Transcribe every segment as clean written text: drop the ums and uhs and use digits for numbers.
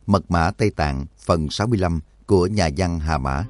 Mật mã Tây Tạng phần 65 của nhà văn Hà Mã.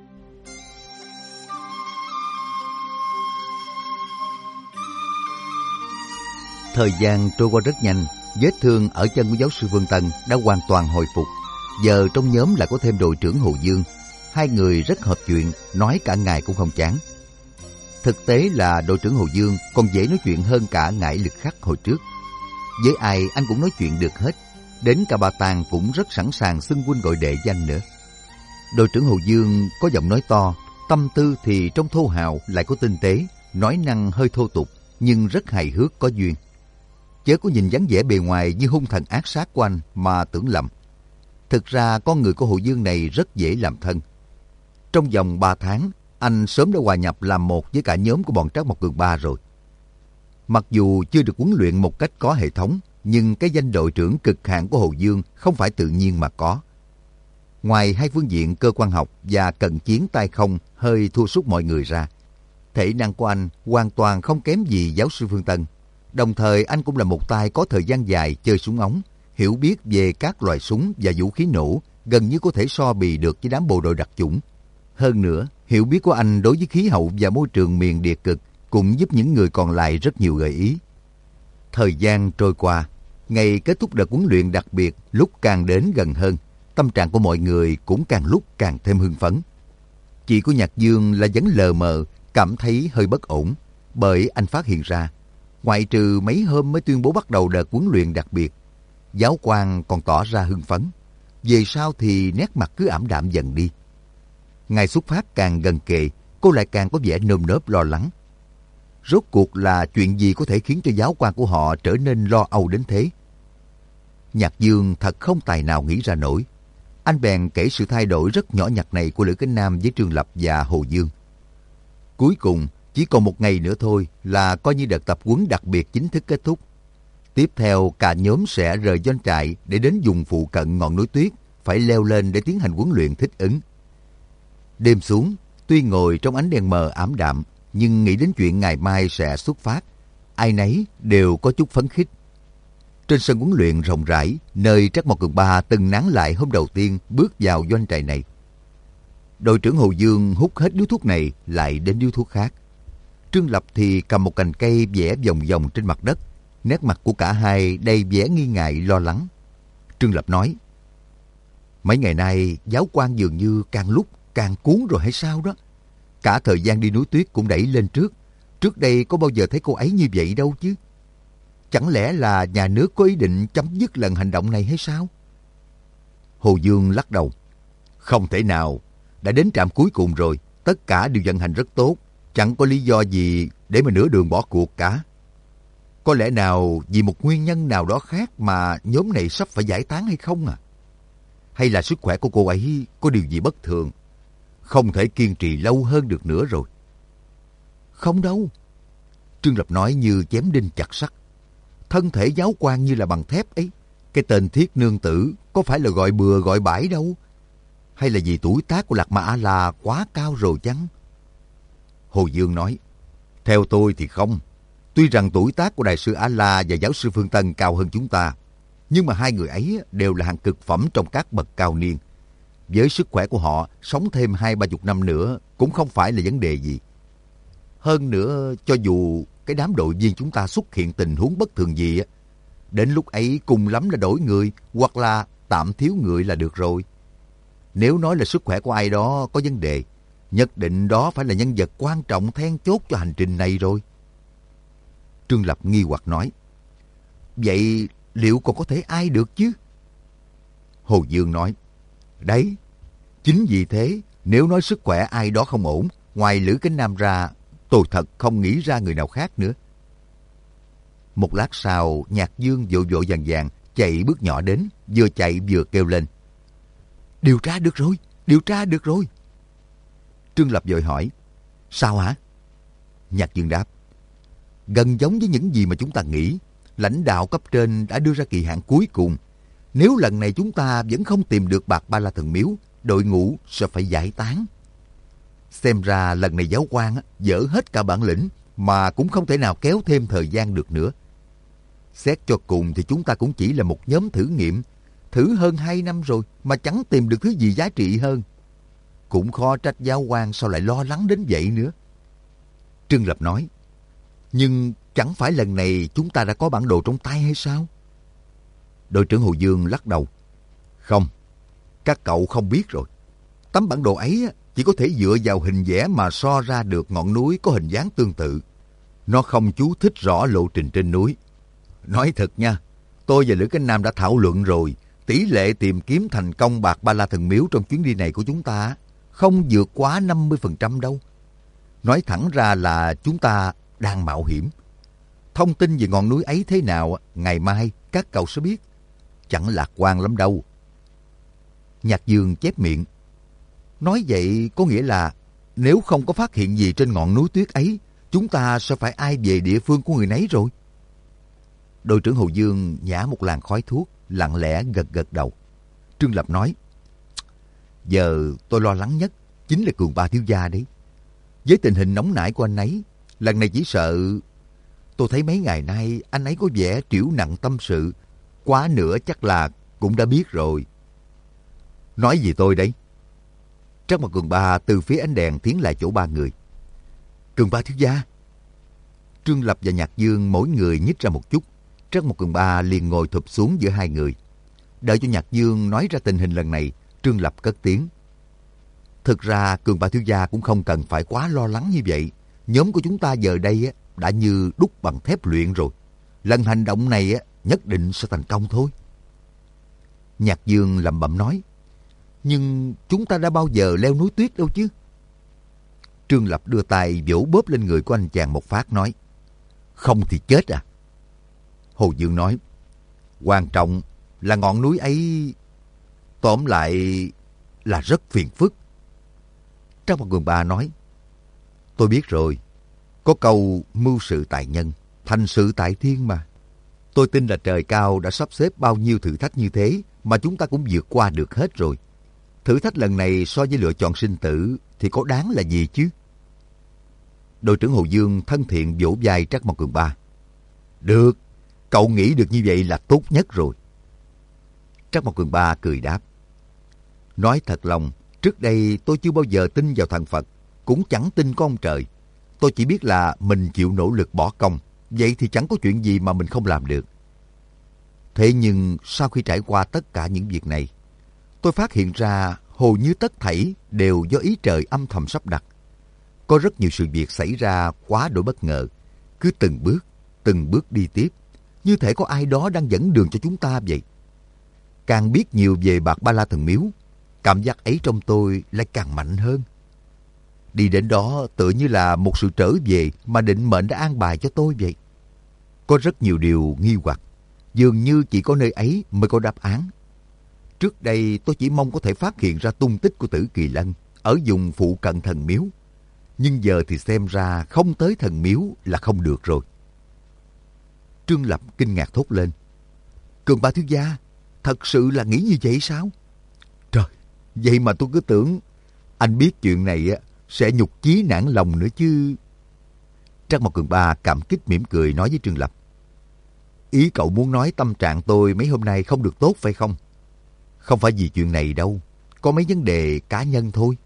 Thời gian trôi qua rất nhanh, vết thương ở chân của giáo sư Vương Tân đã hoàn toàn hồi phục. Giờ trong nhóm lại có thêm đội trưởng Hồ Dương. Hai người rất hợp chuyện, nói cả ngày cũng không chán. Thực tế là đội trưởng Hồ Dương còn dễ nói chuyện hơn cả Ngải Lực Khắc hồi trước. Với ai anh cũng nói chuyện được hết. Đến cả bà Tàng cũng rất sẵn sàng xưng huynh gọi đệ danh nữa. Đội trưởng Hồ Dương có giọng nói to, tâm tư thì trong thô hào lại có tinh tế, nói năng hơi thô tục nhưng rất hài hước có duyên. Chớ có nhìn dáng vẻ bề ngoài như hung thần ác sát của anh mà tưởng lầm. Thực ra con người của Hồ Dương này rất dễ làm thân. Trong vòng 3 tháng, anh sớm đã hòa nhập làm một với cả nhóm của bọn Trác Mộc Cường Ba rồi. Mặc dù chưa được huấn luyện một cách có hệ thống, nhưng cái danh đội trưởng cực hạn của Hồ Dương không phải tự nhiên mà có. Ngoài hai phương diện cơ quan học và cận chiến tay không hơi thua sút mọi người ra, thể năng của anh hoàn toàn không kém gì giáo sư Phương Tân. Đồng thời anh cũng là một tay có thời gian dài chơi súng ống, hiểu biết về các loại súng và vũ khí nổ, gần như có thể so bì được với đám bộ đội đặc chủng. Hơn nữa, hiểu biết của anh đối với khí hậu và môi trường miền địa cực cũng giúp những người còn lại rất nhiều gợi ý. Thời gian trôi qua, ngày kết thúc đợt huấn luyện đặc biệt lúc càng đến gần hơn, tâm trạng của mọi người cũng càng lúc càng thêm hưng phấn. Chị của Nhạc Dương là vẫn lờ mờ, cảm thấy hơi bất ổn, bởi anh phát hiện ra, ngoại trừ mấy hôm mới tuyên bố bắt đầu đợt huấn luyện đặc biệt, giáo quan còn tỏ ra hưng phấn. Về sau thì nét mặt cứ ảm đạm dần đi. Ngày xuất phát càng gần kề, cô lại càng có vẻ nơm nớp lo lắng. Rốt cuộc là chuyện gì có thể khiến cho giáo quan của họ trở nên lo âu đến thế? Nhạc Dương thật không tài nào nghĩ ra nổi. Anh bèn kể sự thay đổi rất nhỏ nhặt này của Lữ Kính Nam với Trương Lập và Hồ Dương. Cuối cùng, chỉ còn một ngày nữa thôi là coi như đợt tập huấn đặc biệt chính thức kết thúc. Tiếp theo, cả nhóm sẽ rời doanh trại để đến vùng phụ cận ngọn núi tuyết, phải leo lên để tiến hành huấn luyện thích ứng. Đêm xuống, tuy ngồi trong ánh đèn mờ ảm đạm, nhưng nghĩ đến chuyện ngày mai sẽ xuất phát, ai nấy đều có chút phấn khích. Trên sân huấn luyện rộng rãi, nơi Trác Mộc Cường Ba từng nán lại hôm đầu tiên bước vào doanh trại này. Đội trưởng Hồ Dương hút hết điếu thuốc này lại đến điếu thuốc khác. Trương Lập thì cầm một cành cây vẽ vòng vòng trên mặt đất. Nét mặt của cả hai đầy vẻ nghi ngại lo lắng. Trương Lập nói, mấy ngày nay giáo quan dường như càng lúc càng cuốn rồi hay sao đó. Cả thời gian đi núi tuyết cũng đẩy lên trước. Trước đây có bao giờ thấy cô ấy như vậy đâu chứ. Chẳng lẽ là nhà nước có ý định chấm dứt lần hành động này hay sao? Hồ Dương lắc đầu. Không thể nào. Đã đến trạm cuối cùng rồi. Tất cả đều vận hành rất tốt. Chẳng có lý do gì để mà nửa đường bỏ cuộc cả. Có lẽ nào vì một nguyên nhân nào đó khác mà nhóm này sắp phải giải tán hay không à? Hay là sức khỏe của cô ấy có điều gì bất thường? Không thể kiên trì lâu hơn được nữa rồi. Không đâu. Trương Lập nói như chém đinh chặt sắt. Thân thể giáo quan như là bằng thép ấy. Cái tên Thiết Nương Tử có phải là gọi bừa gọi bãi đâu. Hay là vì tuổi tác của Lạc Ma A-la quá cao rồi chăng? Hồ Dương nói, theo tôi thì không. Tuy rằng tuổi tác của Đại sư A-la và giáo sư Phương Tân cao hơn chúng ta, nhưng mà hai người ấy đều là hàng cực phẩm trong các bậc cao niên. Với sức khỏe của họ, sống thêm 20-30 năm nữa cũng không phải là vấn đề gì. Hơn nữa, cho dù cái đám đội viên chúng ta xuất hiện tình huống bất thường gì, đến lúc ấy cùng lắm là đổi người hoặc là tạm thiếu người là được rồi. Nếu nói là sức khỏe của ai đó có vấn đề, nhất định đó phải là nhân vật quan trọng then chốt cho hành trình này rồi. Trương Lập nghi hoặc nói, vậy liệu còn có thể ai được chứ? Hồ Dương nói, đấy, chính vì thế, nếu nói sức khỏe ai đó không ổn, ngoài Lữ Kính Nam ra, tôi thật không nghĩ ra người nào khác nữa. Một lát sau, Nhạc Dương vội vội vàng vàng chạy bước nhỏ đến, vừa chạy vừa kêu lên, điều tra được rồi, điều tra được rồi. Trương Lập vội hỏi, sao hả? Nhạc Dương đáp, gần giống với những gì mà chúng ta nghĩ. Lãnh đạo cấp trên đã đưa ra kỳ hạn cuối cùng. Nếu lần này chúng ta vẫn không tìm được Bạc Ba La Thần Miếu, đội ngũ sẽ phải giải tán. Xem ra lần này giáo quan dỡ hết cả bản lĩnh mà cũng không thể nào kéo thêm thời gian được nữa. Xét cho cùng thì chúng ta cũng chỉ là một nhóm thử nghiệm. Thử hơn 2 năm rồi mà chẳng tìm được thứ gì giá trị hơn. Cũng khó trách giáo quan sao lại lo lắng đến vậy nữa. Trương Lập nói, nhưng chẳng phải lần này chúng ta đã có bản đồ trong tay hay sao? Đội trưởng Hồ Dương lắc đầu. Không, các cậu không biết rồi. Tấm bản đồ ấy chỉ có thể dựa vào hình vẽ mà so ra được ngọn núi có hình dáng tương tự. Nó không chú thích rõ lộ trình trên núi. Nói thật nha, tôi và Lữ Cánh Nam đã thảo luận rồi. Tỷ lệ tìm kiếm thành công bạc Ba La Thần Miếu trong chuyến đi này của chúng ta không vượt quá 50% đâu. Nói thẳng ra là chúng ta đang mạo hiểm. Thông tin về ngọn núi ấy thế nào, ngày mai các cậu sẽ biết. Chẳng lạc quan lắm đâu. Nhạc Dương chép miệng. Nói vậy có nghĩa là nếu không có phát hiện gì trên ngọn núi tuyết ấy, chúng ta sẽ phải ai về địa phương của người nấy rồi. Đội trưởng Hồ Dương nhả một làn khói thuốc, lặng lẽ gật gật đầu. Trương Lập nói, giờ tôi lo lắng nhất chính là Cường Ba thiếu gia đấy. Với tình hình nóng nảy của anh ấy, lần này chỉ sợ... Tôi thấy mấy ngày nay anh ấy có vẻ trĩu nặng tâm sự. Quá nữa chắc là cũng đã biết rồi. Nói gì tôi đấy? Trác Mộc Cường Ba từ phía ánh đèn tiến lại chỗ ba người. Cường Ba thiếu gia. Trương Lập và Nhạc Dương mỗi người nhích ra một chút. Trác Mộc Cường Ba liền ngồi thụp xuống giữa hai người. Đợi cho Nhạc Dương nói ra tình hình lần này, Trương Lập cất tiếng. Thực ra Cường Ba thiếu gia cũng không cần phải quá lo lắng như vậy. Nhóm của chúng ta giờ đây đã như đúc bằng thép luyện rồi. Lần hành động này nhất định sẽ thành công thôi. Nhạc Dương lẩm bẩm nói. Nhưng chúng ta đã bao giờ leo núi tuyết đâu chứ? Trương Lập đưa tay vỗ bóp lên người của anh chàng một phát nói. Không thì chết à? Hồ Dương nói. Quan trọng là ngọn núi ấy... Tóm lại là rất phiền phức. Trác Mộc Cường Ba nói. Tôi biết rồi. Có câu mưu sự tại nhân, thành sự tại thiên mà. Tôi tin là trời cao đã sắp xếp bao nhiêu thử thách như thế mà chúng ta cũng vượt qua được hết rồi. Thử thách lần này so với lựa chọn sinh tử thì có đáng là gì chứ? Đội trưởng Hồ Dương thân thiện vỗ vai Trác Mộc Cường Ba. Được, cậu nghĩ được như vậy là tốt nhất rồi. Trác Mộc Cường Ba cười đáp. Nói thật lòng, trước đây tôi chưa bao giờ tin vào thần Phật, cũng chẳng tin có ông trời. Tôi chỉ biết là mình chịu nỗ lực bỏ công, vậy thì chẳng có chuyện gì mà mình không làm được. Thế nhưng sau khi trải qua tất cả những việc này, tôi phát hiện ra hầu như tất thảy đều do ý trời âm thầm sắp đặt. Có rất nhiều sự việc xảy ra quá đổi bất ngờ, cứ từng bước đi tiếp, như thể có ai đó đang dẫn đường cho chúng ta vậy. Càng biết nhiều về bạc Ba La Thần Miếu, cảm giác ấy trong tôi lại càng mạnh hơn. Đi đến đó tựa như là một sự trở về mà định mệnh đã an bài cho tôi vậy. Có rất nhiều điều nghi hoặc, dường như chỉ có nơi ấy mới có đáp án. Trước đây tôi chỉ mong có thể phát hiện ra tung tích của Tử Kỳ Lân ở vùng phụ cận thần miếu. Nhưng giờ thì xem ra không tới thần miếu là không được rồi. Trương Lập kinh ngạc thốt lên. Cường Ba thiếu gia, thật sự là nghĩ như vậy sao? Trời, vậy mà tôi cứ tưởng anh biết chuyện này sẽ nhục chí nản lòng nữa chứ. Trác Mộc Cường Ba cảm kích mỉm cười nói với Trương Lập. Ý cậu muốn nói tâm trạng tôi mấy hôm nay không được tốt phải không? Không phải vì chuyện này đâu, có mấy vấn đề cá nhân thôi.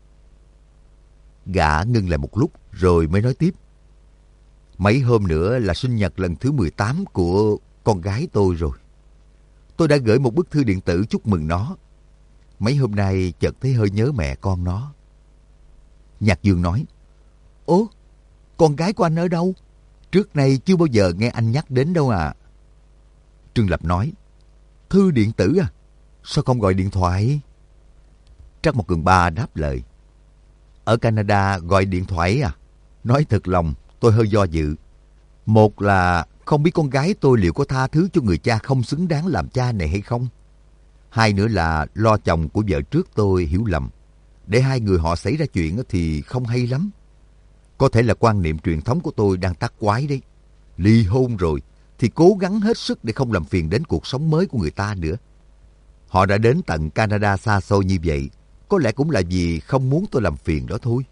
Gã ngưng lại một lúc rồi mới nói tiếp. Mấy hôm nữa là sinh nhật lần thứ 18 của con gái tôi rồi. Tôi đã gửi một bức thư điện tử chúc mừng nó. Mấy hôm nay chợt thấy hơi nhớ mẹ con nó. Nhạc Dương nói. Ố, con gái của anh ở đâu? Trước nay chưa bao giờ nghe anh nhắc đến đâu à. Trương Lập nói. Thư điện tử à? Sao không gọi điện thoại? Trác Mộc Cường Ba đáp lời. Ở Canada gọi điện thoại à? Nói thật lòng, tôi hơi do dự. Một là không biết con gái tôi liệu có tha thứ cho người cha không xứng đáng làm cha này hay không. Hai nữa là lo chồng của vợ trước tôi hiểu lầm. Để hai người họ xảy ra chuyện thì không hay lắm. Có thể là quan niệm truyền thống của tôi đang tắc quái đấy. Ly hôn rồi thì cố gắng hết sức để không làm phiền đến cuộc sống mới của người ta nữa. Họ đã đến tận Canada xa xôi như vậy, có lẽ cũng là vì không muốn tôi làm phiền đó thôi.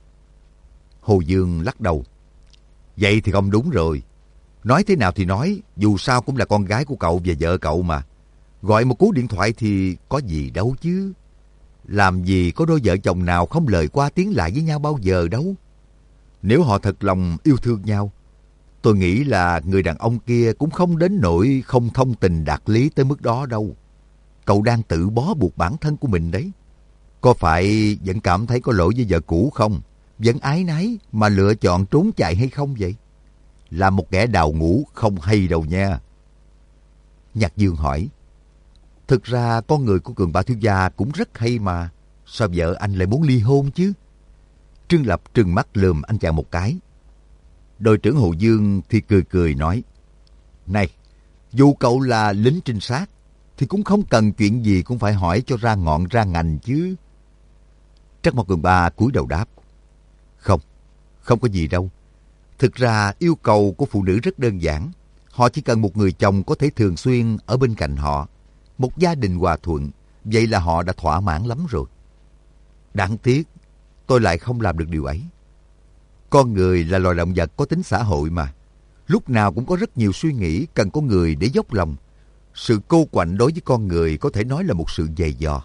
Hồ Dương lắc đầu. Vậy thì không đúng rồi. Nói thế nào thì nói, dù sao cũng là con gái của cậu và vợ cậu mà. Gọi một cú điện thoại thì có gì đâu chứ. Làm gì có đôi vợ chồng nào không lời qua tiếng lại với nhau bao giờ đâu. Nếu họ thật lòng yêu thương nhau, tôi nghĩ là người đàn ông kia cũng không đến nỗi không thông tình đạt lý tới mức đó đâu. Cậu đang tự bó buộc bản thân của mình đấy. Có phải vẫn cảm thấy có lỗi với vợ cũ không? Vẫn ái náy mà lựa chọn trốn chạy hay không vậy? Là một kẻ đào ngũ không hay đâu nha. Nhạc Dương hỏi. Thực ra con người của Cường Ba thiếu gia cũng rất hay mà. Sao vợ anh lại muốn ly hôn chứ? Trương Lập trừng mắt lườm anh chàng một cái. Đội trưởng Hồ Dương thì cười cười nói. Này, dù cậu là lính trinh sát, thì cũng không cần chuyện gì cũng phải hỏi cho ra ngọn ra ngành chứ. Trắc Mộc Cường Ba cúi đầu đáp. Không có gì đâu. Thực ra yêu cầu của phụ nữ rất đơn giản. Họ chỉ cần một người chồng có thể thường xuyên ở bên cạnh họ. Một gia đình hòa thuận. Vậy là họ đã thỏa mãn lắm rồi. Đáng tiếc, tôi lại không làm được điều ấy. Con người là loài động vật có tính xã hội mà. Lúc nào cũng có rất nhiều suy nghĩ cần có người để dốc lòng. Sự cô quạnh đối với con người có thể nói là một sự dày dò.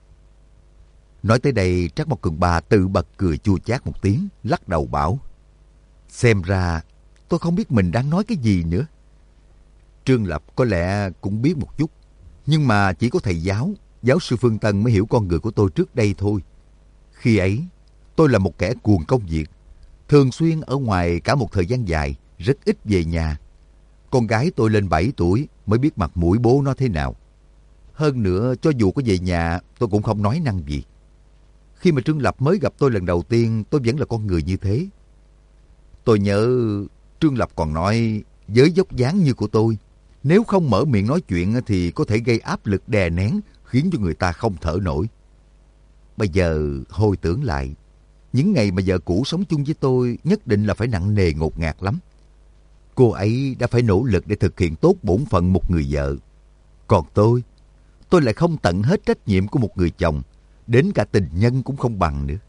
Nói tới đây, Trắc Mộc Cường Ba tự bật cười chua chát một tiếng, lắc đầu bảo. Xem ra, tôi không biết mình đang nói cái gì nữa. Trương Lập có lẽ cũng biết một chút, nhưng mà chỉ có thầy giáo sư Phương Tân mới hiểu con người của tôi trước đây thôi. Khi ấy, tôi là một kẻ cuồng công việc, thường xuyên ở ngoài cả một thời gian dài, rất ít về nhà. Con gái tôi lên 7 tuổi mới biết mặt mũi bố nó thế nào. Hơn nữa, cho dù có về nhà, tôi cũng không nói năng gì. Khi mà Trương Lập mới gặp tôi lần đầu tiên, tôi vẫn là con người như thế. Tôi nhớ Trương Lập còn nói, với dốc dáng như của tôi, nếu không mở miệng nói chuyện thì có thể gây áp lực đè nén, khiến cho người ta không thở nổi. Bây giờ hồi tưởng lại, những ngày mà vợ cũ sống chung với tôi nhất định là phải nặng nề ngột ngạt lắm. Cô ấy đã phải nỗ lực để thực hiện tốt bổn phận một người vợ. Còn tôi lại không tận hết trách nhiệm của một người chồng, đến cả tình nhân cũng không bằng nữa.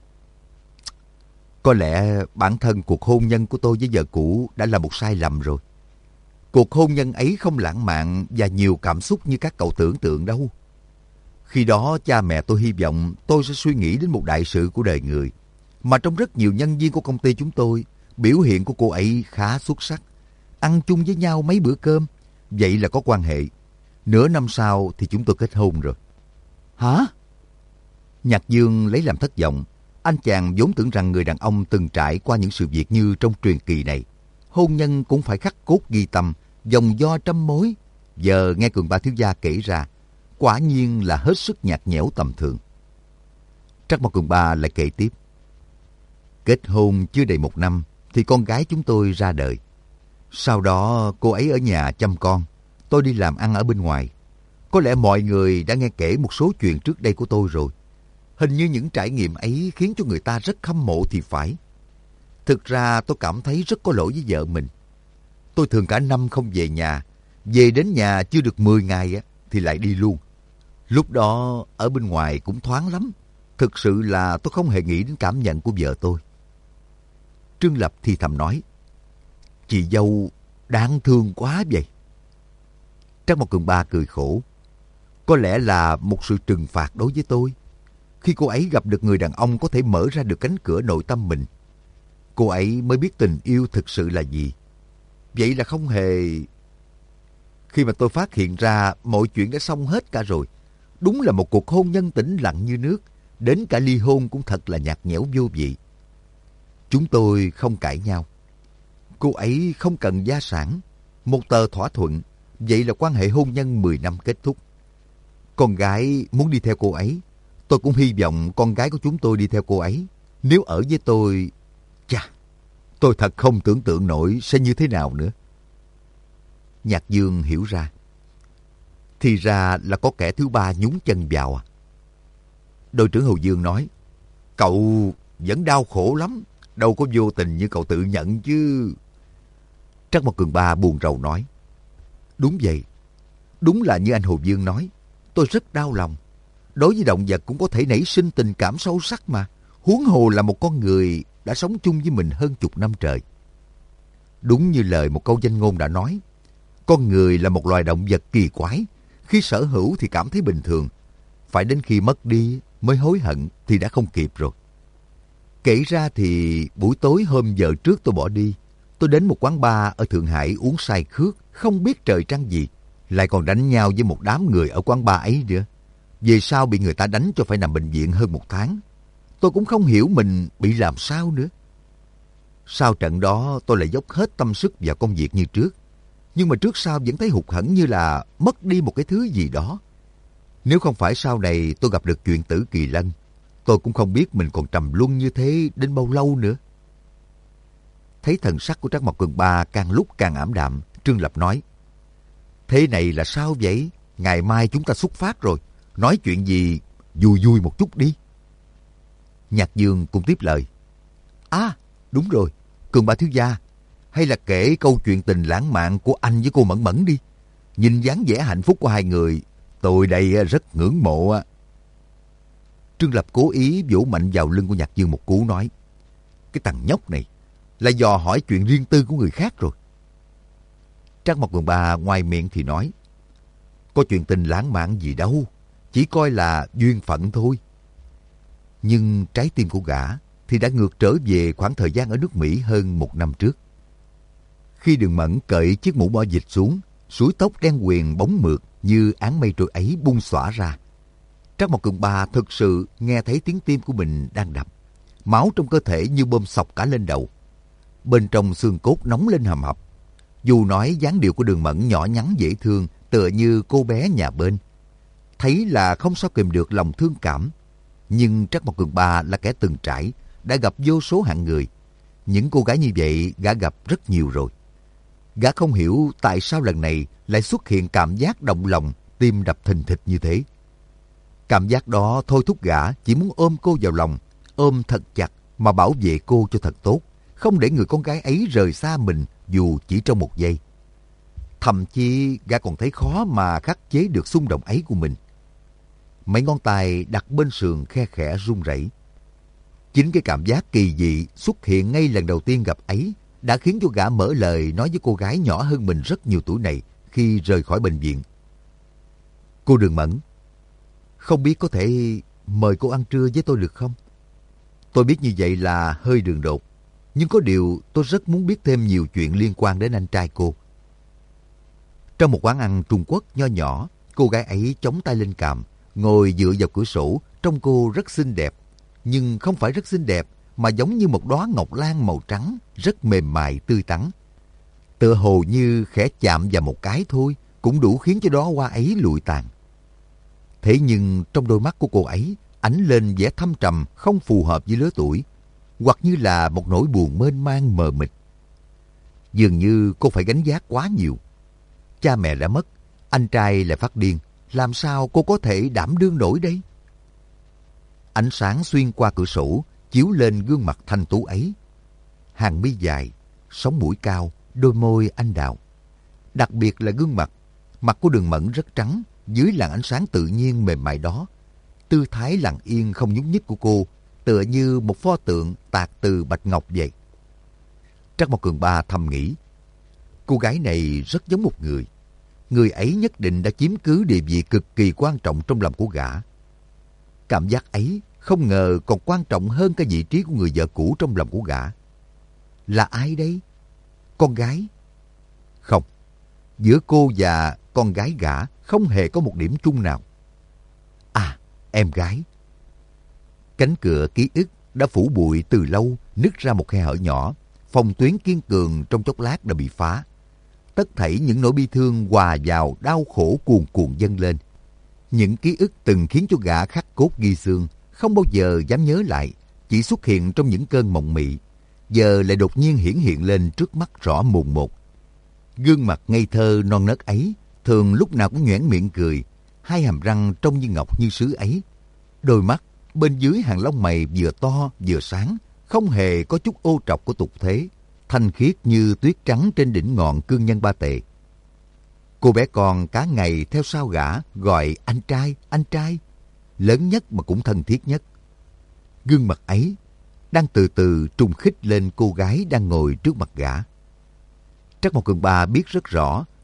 Có lẽ bản thân cuộc hôn nhân của tôi với vợ cũ đã là một sai lầm rồi. Cuộc hôn nhân ấy không lãng mạn và nhiều cảm xúc như các cậu tưởng tượng đâu. Khi đó cha mẹ tôi hy vọng tôi sẽ suy nghĩ đến một đại sự của đời người. Mà trong rất nhiều nhân viên của công ty chúng tôi, biểu hiện của cô ấy khá xuất sắc. Ăn chung với nhau mấy bữa cơm, vậy là có quan hệ. Nửa năm sau thì chúng tôi kết hôn rồi. Hả? Nhạc Dương lấy làm thất vọng. Anh chàng vốn tưởng rằng người đàn ông từng trải qua những sự việc như trong truyền kỳ này. Hôn nhân cũng phải khắc cốt ghi tâm, dòng do trăm mối. Giờ nghe Cường Ba thiếu gia kể ra, quả nhiên là hết sức nhạt nhẽo tầm thường. Trắc Mộc Cường Ba lại kể tiếp. Kết hôn chưa đầy 1 năm thì con gái chúng tôi ra đời. Sau đó cô ấy ở nhà chăm con, tôi đi làm ăn ở bên ngoài. Có lẽ mọi người đã nghe kể một số chuyện trước đây của tôi rồi. Hình như những trải nghiệm ấy khiến cho người ta rất hâm mộ thì phải. Thực ra tôi cảm thấy rất có lỗi với vợ mình. Tôi thường cả năm không về nhà. Về đến nhà chưa được 10 ngày thì lại đi luôn. Lúc đó ở bên ngoài cũng thoáng lắm. Thực sự là tôi không hề nghĩ đến cảm nhận của vợ tôi. Trương Lập thì thầm nói. Chị dâu đáng thương quá vậy. Trắc Mộc Cường Ba cười khổ. Có lẽ là một sự trừng phạt đối với tôi. Khi cô ấy gặp được người đàn ông có thể mở ra được cánh cửa nội tâm mình, cô ấy mới biết tình yêu thực sự là gì. Vậy là không hề... Khi mà tôi phát hiện ra mọi chuyện đã xong hết cả rồi, đúng là một cuộc hôn nhân tĩnh lặng như nước, đến cả ly hôn cũng thật là nhạt nhẽo vô vị. Chúng tôi không cãi nhau. Cô ấy không cần gia sản, một tờ thỏa thuận, vậy là quan hệ hôn nhân 10 năm kết thúc. Con gái muốn đi theo cô ấy, tôi cũng hy vọng con gái của chúng tôi đi theo cô ấy. Nếu ở với tôi, chà, tôi thật không tưởng tượng nổi sẽ như thế nào nữa. Nhạc Dương hiểu ra. Thì ra là có kẻ thứ ba nhúng chân vào à. Đội trưởng Hồ Dương nói, cậu vẫn đau khổ lắm, đâu có vô tình như cậu tự nhận chứ. Trắc Mộc Cường Ba buồn rầu nói, đúng vậy, đúng là như anh Hồ Dương nói, tôi rất đau lòng. Đối với động vật cũng có thể nảy sinh tình cảm sâu sắc mà, huống hồ là một con người đã sống chung với mình hơn chục năm trời. Đúng như lời một câu danh ngôn đã nói, con người là một loài động vật kỳ quái, Khi sở hữu thì cảm thấy bình thường, phải đến khi mất đi mới hối hận thì đã không kịp rồi. Kể ra thì buổi tối hôm giờ trước tôi bỏ đi, tôi đến một quán bar ở Thượng Hải uống say khước, không biết trời trăng gì, lại còn đánh nhau với một đám người ở quán bar ấy nữa. Về sau bị người ta đánh cho phải nằm bệnh viện hơn 1 tháng. Tôi cũng không hiểu mình bị làm sao nữa. Sau trận đó tôi lại dốc hết tâm sức vào công việc như trước. Nhưng mà trước sau vẫn thấy hụt hẫng như là mất đi một cái thứ gì đó. Nếu không phải sau này tôi gặp được chuyện Tử Kỳ Lân, tôi cũng không biết mình còn trầm luân như thế đến bao lâu nữa. Thấy thần sắc của Trác Mộc Cường Ba càng lúc càng ảm đạm, Trương Lập nói: Thế này là sao vậy? Ngày mai chúng ta xuất phát rồi. Nói chuyện gì vui vui một chút đi. Nhạc Dương cũng tiếp lời: Đúng rồi, Cường Ba thiếu gia, hay là kể câu chuyện tình lãng mạn của anh với cô Mẫn Mẫn đi. Nhìn dáng vẻ hạnh phúc của hai người, tôi đây rất ngưỡng mộ. Trương Lập cố ý vỗ mạnh vào lưng của Nhạc Dương một cú, nói: Cái thằng nhóc này là dò hỏi chuyện riêng tư của người khác rồi. Trác Mộc Cường Ba ngoài miệng thì nói: Có chuyện tình lãng mạn gì đâu, chỉ coi là duyên phận thôi. Nhưng trái tim của gã thì đã ngược trở về khoảng thời gian ở nước Mỹ hơn 1 năm trước. Khi Đường Mẫn cởi chiếc mũ bỏ dịch xuống, suối tóc đen quyền bóng mượt như áng mây trôi ấy bung xõa ra. Trác Mộc Cường Ba thực sự nghe thấy tiếng tim của mình đang đập. Máu trong cơ thể như bơm xộc cả lên đầu. Bên trong xương cốt nóng lên hầm hập. Dù nói dáng điệu của Đường Mẫn nhỏ nhắn dễ thương, tựa như cô bé nhà bên, thấy là không sao kìm được lòng thương cảm. Nhưng Trác Mộc Cường Ba là kẻ từng trải, đã gặp vô số hạng người. Những cô gái như vậy gã gặp rất nhiều rồi. Gã không hiểu tại sao lần này lại xuất hiện cảm giác động lòng, tim đập thình thịch như thế. Cảm giác đó thôi thúc gã chỉ muốn ôm cô vào lòng, ôm thật chặt mà bảo vệ cô cho thật tốt, không để người con gái ấy rời xa mình dù chỉ trong 1 giây. Thậm chí gã còn thấy khó mà khắc chế được xung động ấy của mình. Mấy ngón tay đặt bên sườn khe khẽ run rẩy. Chính cái cảm giác kỳ dị xuất hiện ngay lần đầu tiên gặp ấy đã khiến cho gã mở lời nói với cô gái nhỏ hơn mình rất nhiều tuổi này khi rời khỏi bệnh viện: Cô Đường Mẫn, không biết có thể mời cô ăn trưa với tôi được không? Tôi biết như vậy là hơi đường đột, nhưng có điều tôi rất muốn biết thêm nhiều chuyện liên quan đến anh trai cô. Trong một quán ăn Trung Quốc nho nhỏ, cô gái ấy chống tay lên cằm, ngồi dựa vào cửa sổ. Trông cô rất xinh đẹp, nhưng không phải rất xinh đẹp mà giống như một đóa ngọc lan màu trắng, rất mềm mại tươi tắn. Tựa hồ như khẽ chạm vào một cái thôi cũng đủ khiến cho đóa hoa ấy lụi tàn. Thế nhưng trong đôi mắt của cô ấy ánh lên vẻ thâm trầm không phù hợp với lứa tuổi, hoặc như là một nỗi buồn mênh mang mờ mịt. Dường như cô phải gánh vác quá nhiều. Cha mẹ đã mất, anh trai lại phát điên, làm sao cô có thể đảm đương nổi đây? Ánh sáng xuyên qua cửa sổ chiếu lên gương mặt thanh tú ấy. Hàng mi dài, sống mũi cao, đôi môi anh đào. Đặc biệt là gương mặt. Mặt của Đường Mẫn rất trắng, dưới làn ánh sáng tự nhiên mềm mại đó. Tư thái lặng yên không nhúc nhích của cô tựa như một pho tượng tạc từ bạch ngọc vậy. Trác Mộc Cường Ba thầm nghĩ, cô gái này rất giống một người. Người ấy nhất định đã chiếm cứ địa vị cực kỳ quan trọng trong lòng của gã. Cảm giác ấy không ngờ còn quan trọng hơn cả vị trí của người vợ cũ trong lòng của gã. Là ai đây? Con gái? Không, giữa cô và con gái gã không hề có một điểm chung nào. À, em gái. Cánh cửa ký ức đã phủ bụi từ lâu, nứt ra một khe hở nhỏ. Phòng tuyến kiên cường trong chốc lát đã bị phá. Tất thảy những nỗi bi thương hòa vào đau khổ cuồn cuộn dâng lên. Những ký ức từng khiến cho gã khắc cốt ghi xương, không bao giờ dám nhớ lại, chỉ xuất hiện trong những cơn mộng mị, giờ lại đột nhiên hiển hiện lên trước mắt rõ mồn một. Gương mặt ngây thơ non nớt ấy, thường lúc nào cũng nhoẻn miệng cười, hai hàm răng trông như ngọc như sứ ấy. Đôi mắt bên dưới hàng lông mày vừa to vừa sáng, không hề có chút ô trọc của tục thế, thanh khiết như tuyết trắng trên đỉnh ngọn cương nhân Ba Tề. Cô bé con cả ngày theo sau gã gọi anh trai, lớn nhất mà cũng thân thiết nhất. Gương mặt ấy đang từ từ trùng khích lên cô gái đang ngồi trước mặt gã. Trác Mộc Cường Ba biết rất rõ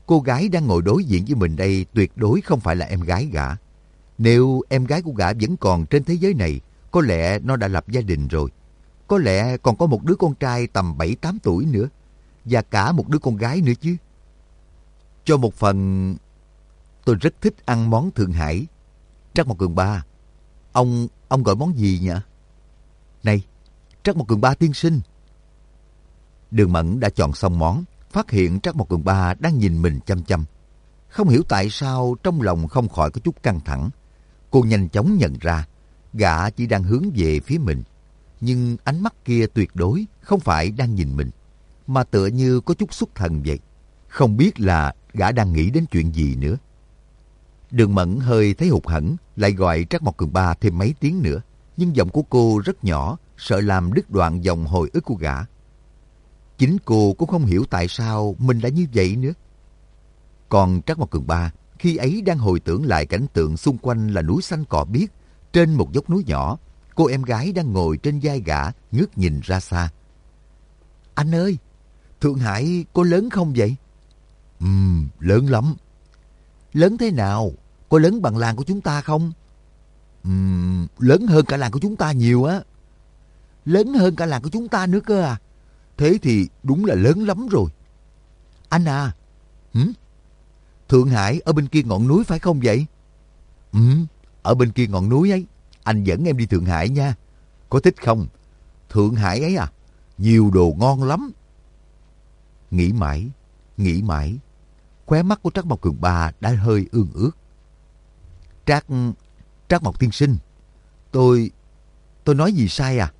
cô gái đang ngồi đối diện với mình đây tuyệt đối không phải là em gái gã. Nếu em gái của gã vẫn còn trên thế giới này, có lẽ nó đã lập gia đình rồi. Có lẽ còn có một đứa con trai tầm 7-8 tuổi nữa. Và cả một đứa con gái nữa chứ. Cho một phần, tôi rất thích ăn món Thượng Hải. Trắc Mộc Cường Ba, ông gọi món gì nhỉ? Này, Trắc Mộc Cường Ba tiên sinh. Đường Mẫn đã chọn xong món, phát hiện Trắc Mộc Cường Ba đang nhìn mình chăm chăm. Không hiểu tại sao trong lòng không khỏi có chút căng thẳng. Cô nhanh chóng nhận ra, gã chỉ đang hướng về phía mình. Nhưng ánh mắt kia tuyệt đối không phải đang nhìn mình, mà tựa như có chút xuất thần vậy. Không biết là gã đang nghĩ đến chuyện gì nữa. Đường Mẫn hơi thấy hụt hẫng, lại gọi Trắc Mộc Cường Ba thêm mấy tiếng nữa. Nhưng giọng của cô rất nhỏ, sợ làm đứt đoạn dòng hồi ức của gã. Chính cô cũng không hiểu tại sao mình đã như vậy nữa. Còn Trắc Mộc Cường Ba, khi ấy đang hồi tưởng lại cảnh tượng xung quanh là núi xanh cỏ biếc, trên một dốc núi nhỏ, cô em gái đang ngồi trên vai gã, ngước nhìn ra xa. Anh ơi, Thượng Hải có lớn không vậy? Lớn lắm. Lớn thế nào? Có lớn bằng làng của chúng ta không? Lớn hơn cả làng của chúng ta nhiều á. Lớn hơn cả làng của chúng ta nữa cơ à? Thế thì đúng là lớn lắm rồi. Anh à, Thượng Hải ở bên kia ngọn núi phải không vậy? Ở bên kia ngọn núi ấy. Anh dẫn em đi Thượng Hải nha. Có thích không? Thượng Hải ấy à, nhiều đồ ngon lắm. Nghĩ mãi, khóe mắt của Trắc Mộc Cường Ba đã hơi ương ướt. Trắc Mộc tiên sinh, tôi nói gì sai à?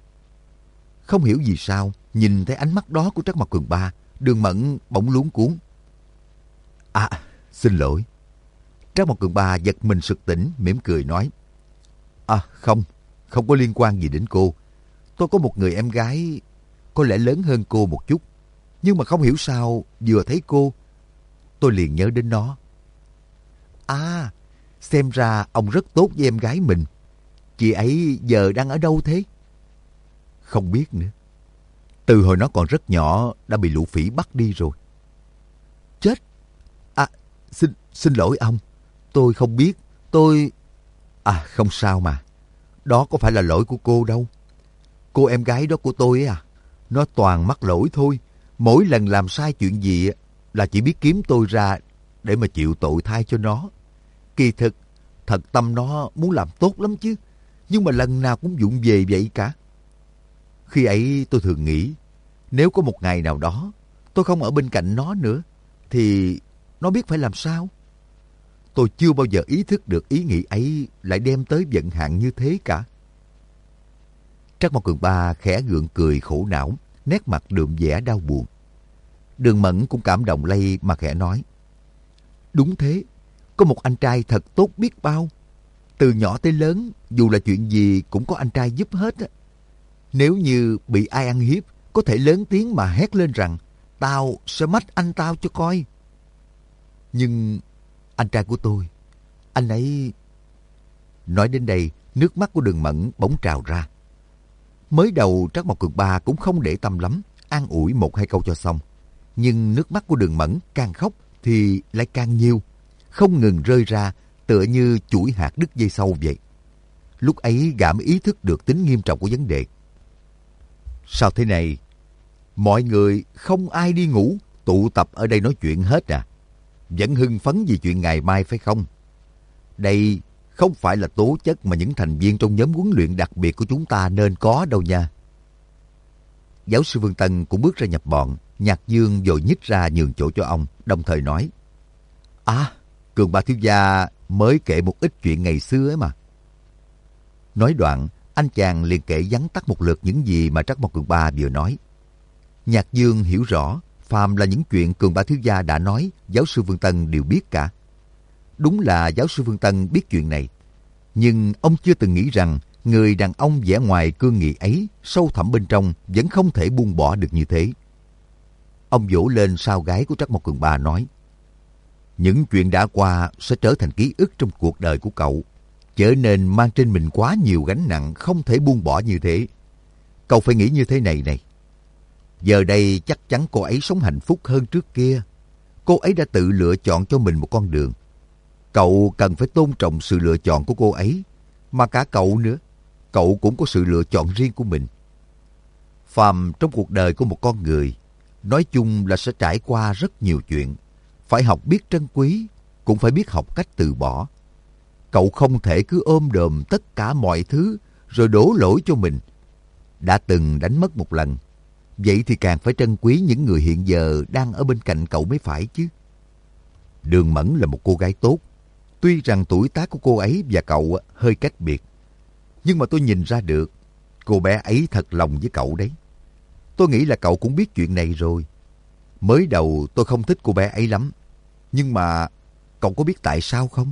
Không hiểu vì sao, nhìn thấy ánh mắt đó của Trắc Mộc Cường Ba, Đường Mẫn bỗng luống cuống. À, xin lỗi. Trắc Mộc Cường Ba giật mình sực tỉnh, mỉm cười nói. À, không có liên quan gì đến cô. Tôi có một người em gái có lẽ lớn hơn cô một chút. Nhưng mà không hiểu sao vừa thấy cô, tôi liền nhớ đến nó. À, xem ra ông rất tốt với em gái mình. Chị ấy giờ đang ở đâu thế? Không biết nữa. Từ hồi nó còn rất nhỏ đã bị lũ phỉ bắt đi rồi. Chết! À, xin lỗi ông. Tôi không biết. À, không sao mà. Đó có phải là lỗi của cô đâu. Cô em gái đó của tôi ấy à, nó toàn mắc lỗi thôi. Mỗi lần làm sai chuyện gì là chỉ biết kiếm tôi ra để mà chịu tội thay cho nó. Kỳ thực, thật tâm nó muốn làm tốt lắm chứ. Nhưng mà lần nào cũng vụng về vậy cả. Khi ấy tôi thường nghĩ, nếu có một ngày nào đó tôi không ở bên cạnh nó nữa, thì nó biết phải làm sao. Tôi chưa bao giờ ý thức được ý nghĩ ấy lại đem tới vận hạn như thế cả. Trắc Mộc Cường Ba khẽ gượng cười khổ não, nét mặt đượm vẻ đau buồn. Đường Mẫn cũng cảm động lây mà khẽ nói. Đúng thế, có một anh trai thật tốt biết bao. Từ nhỏ tới lớn, dù là chuyện gì cũng có anh trai giúp hết á. Nếu như bị ai ăn hiếp, có thể lớn tiếng mà hét lên rằng tao sẽ mách anh tao cho coi. Nhưng anh trai của tôi, anh ấy... Nói đến đây, nước mắt của Đường Mẫn bỗng trào ra. Mới đầu Trắc Mộc Cường Ba cũng không để tâm lắm, an ủi một hai câu cho xong. Nhưng nước mắt của Đường Mẫn càng khóc thì lại càng nhiều, không ngừng rơi ra, tựa như chuỗi hạt đứt dây sâu vậy. Lúc ấy gã mới ý thức được tính nghiêm trọng của vấn đề. Sao thế này? Mọi người không ai đi ngủ, tụ tập ở đây nói chuyện hết à? Vẫn hưng phấn vì chuyện ngày mai phải không? Đây không phải là tố chất mà những thành viên trong nhóm huấn luyện đặc biệt của chúng ta nên có đâu nha. Giáo sư Vương Tân cũng bước ra nhập bọn. Nhạc Dương vội nhích ra nhường chỗ cho ông, đồng thời nói. À, Cường Ba thiếu gia mới kể một ít chuyện ngày xưa ấy mà. Nói đoạn, anh chàng liền kể vắn tắt một lượt những gì mà Trắc Mộc Cường Ba vừa nói. Nhạc Dương hiểu rõ, phàm là những chuyện Cường Ba thiếu gia đã nói, giáo sư Vương Tân đều biết cả. Đúng là giáo sư Vương Tân biết chuyện này, nhưng ông chưa từng nghĩ rằng người đàn ông vẻ ngoài cương nghị ấy sâu thẳm bên trong vẫn không thể buông bỏ được như thế. Ông vỗ lên sau gáy của Trắc Mộc Cường Ba nói. Những chuyện đã qua sẽ trở thành ký ức trong cuộc đời của cậu, trở nên mang trên mình quá nhiều gánh nặng không thể buông bỏ như thế. Cậu phải nghĩ như thế này này. Giờ đây chắc chắn cô ấy sống hạnh phúc hơn trước kia. Cô ấy đã tự lựa chọn cho mình một con đường. Cậu cần phải tôn trọng sự lựa chọn của cô ấy. Mà cả cậu nữa, cậu cũng có sự lựa chọn riêng của mình. Phàm trong cuộc đời của một con người, nói chung là sẽ trải qua rất nhiều chuyện. Phải học biết trân quý, cũng phải biết học cách từ bỏ. Cậu không thể cứ ôm đồm tất cả mọi thứ rồi đổ lỗi cho mình. Đã từng đánh mất một lần, vậy thì càng phải trân quý những người hiện giờ đang ở bên cạnh cậu mới phải chứ. Đường Mẫn là một cô gái tốt. Tuy rằng tuổi tác của cô ấy và cậu hơi cách biệt, nhưng mà tôi nhìn ra được cô bé ấy thật lòng với cậu đấy. Tôi nghĩ là cậu cũng biết chuyện này rồi. Mới đầu tôi không thích cô bé ấy lắm, nhưng mà cậu có biết tại sao không?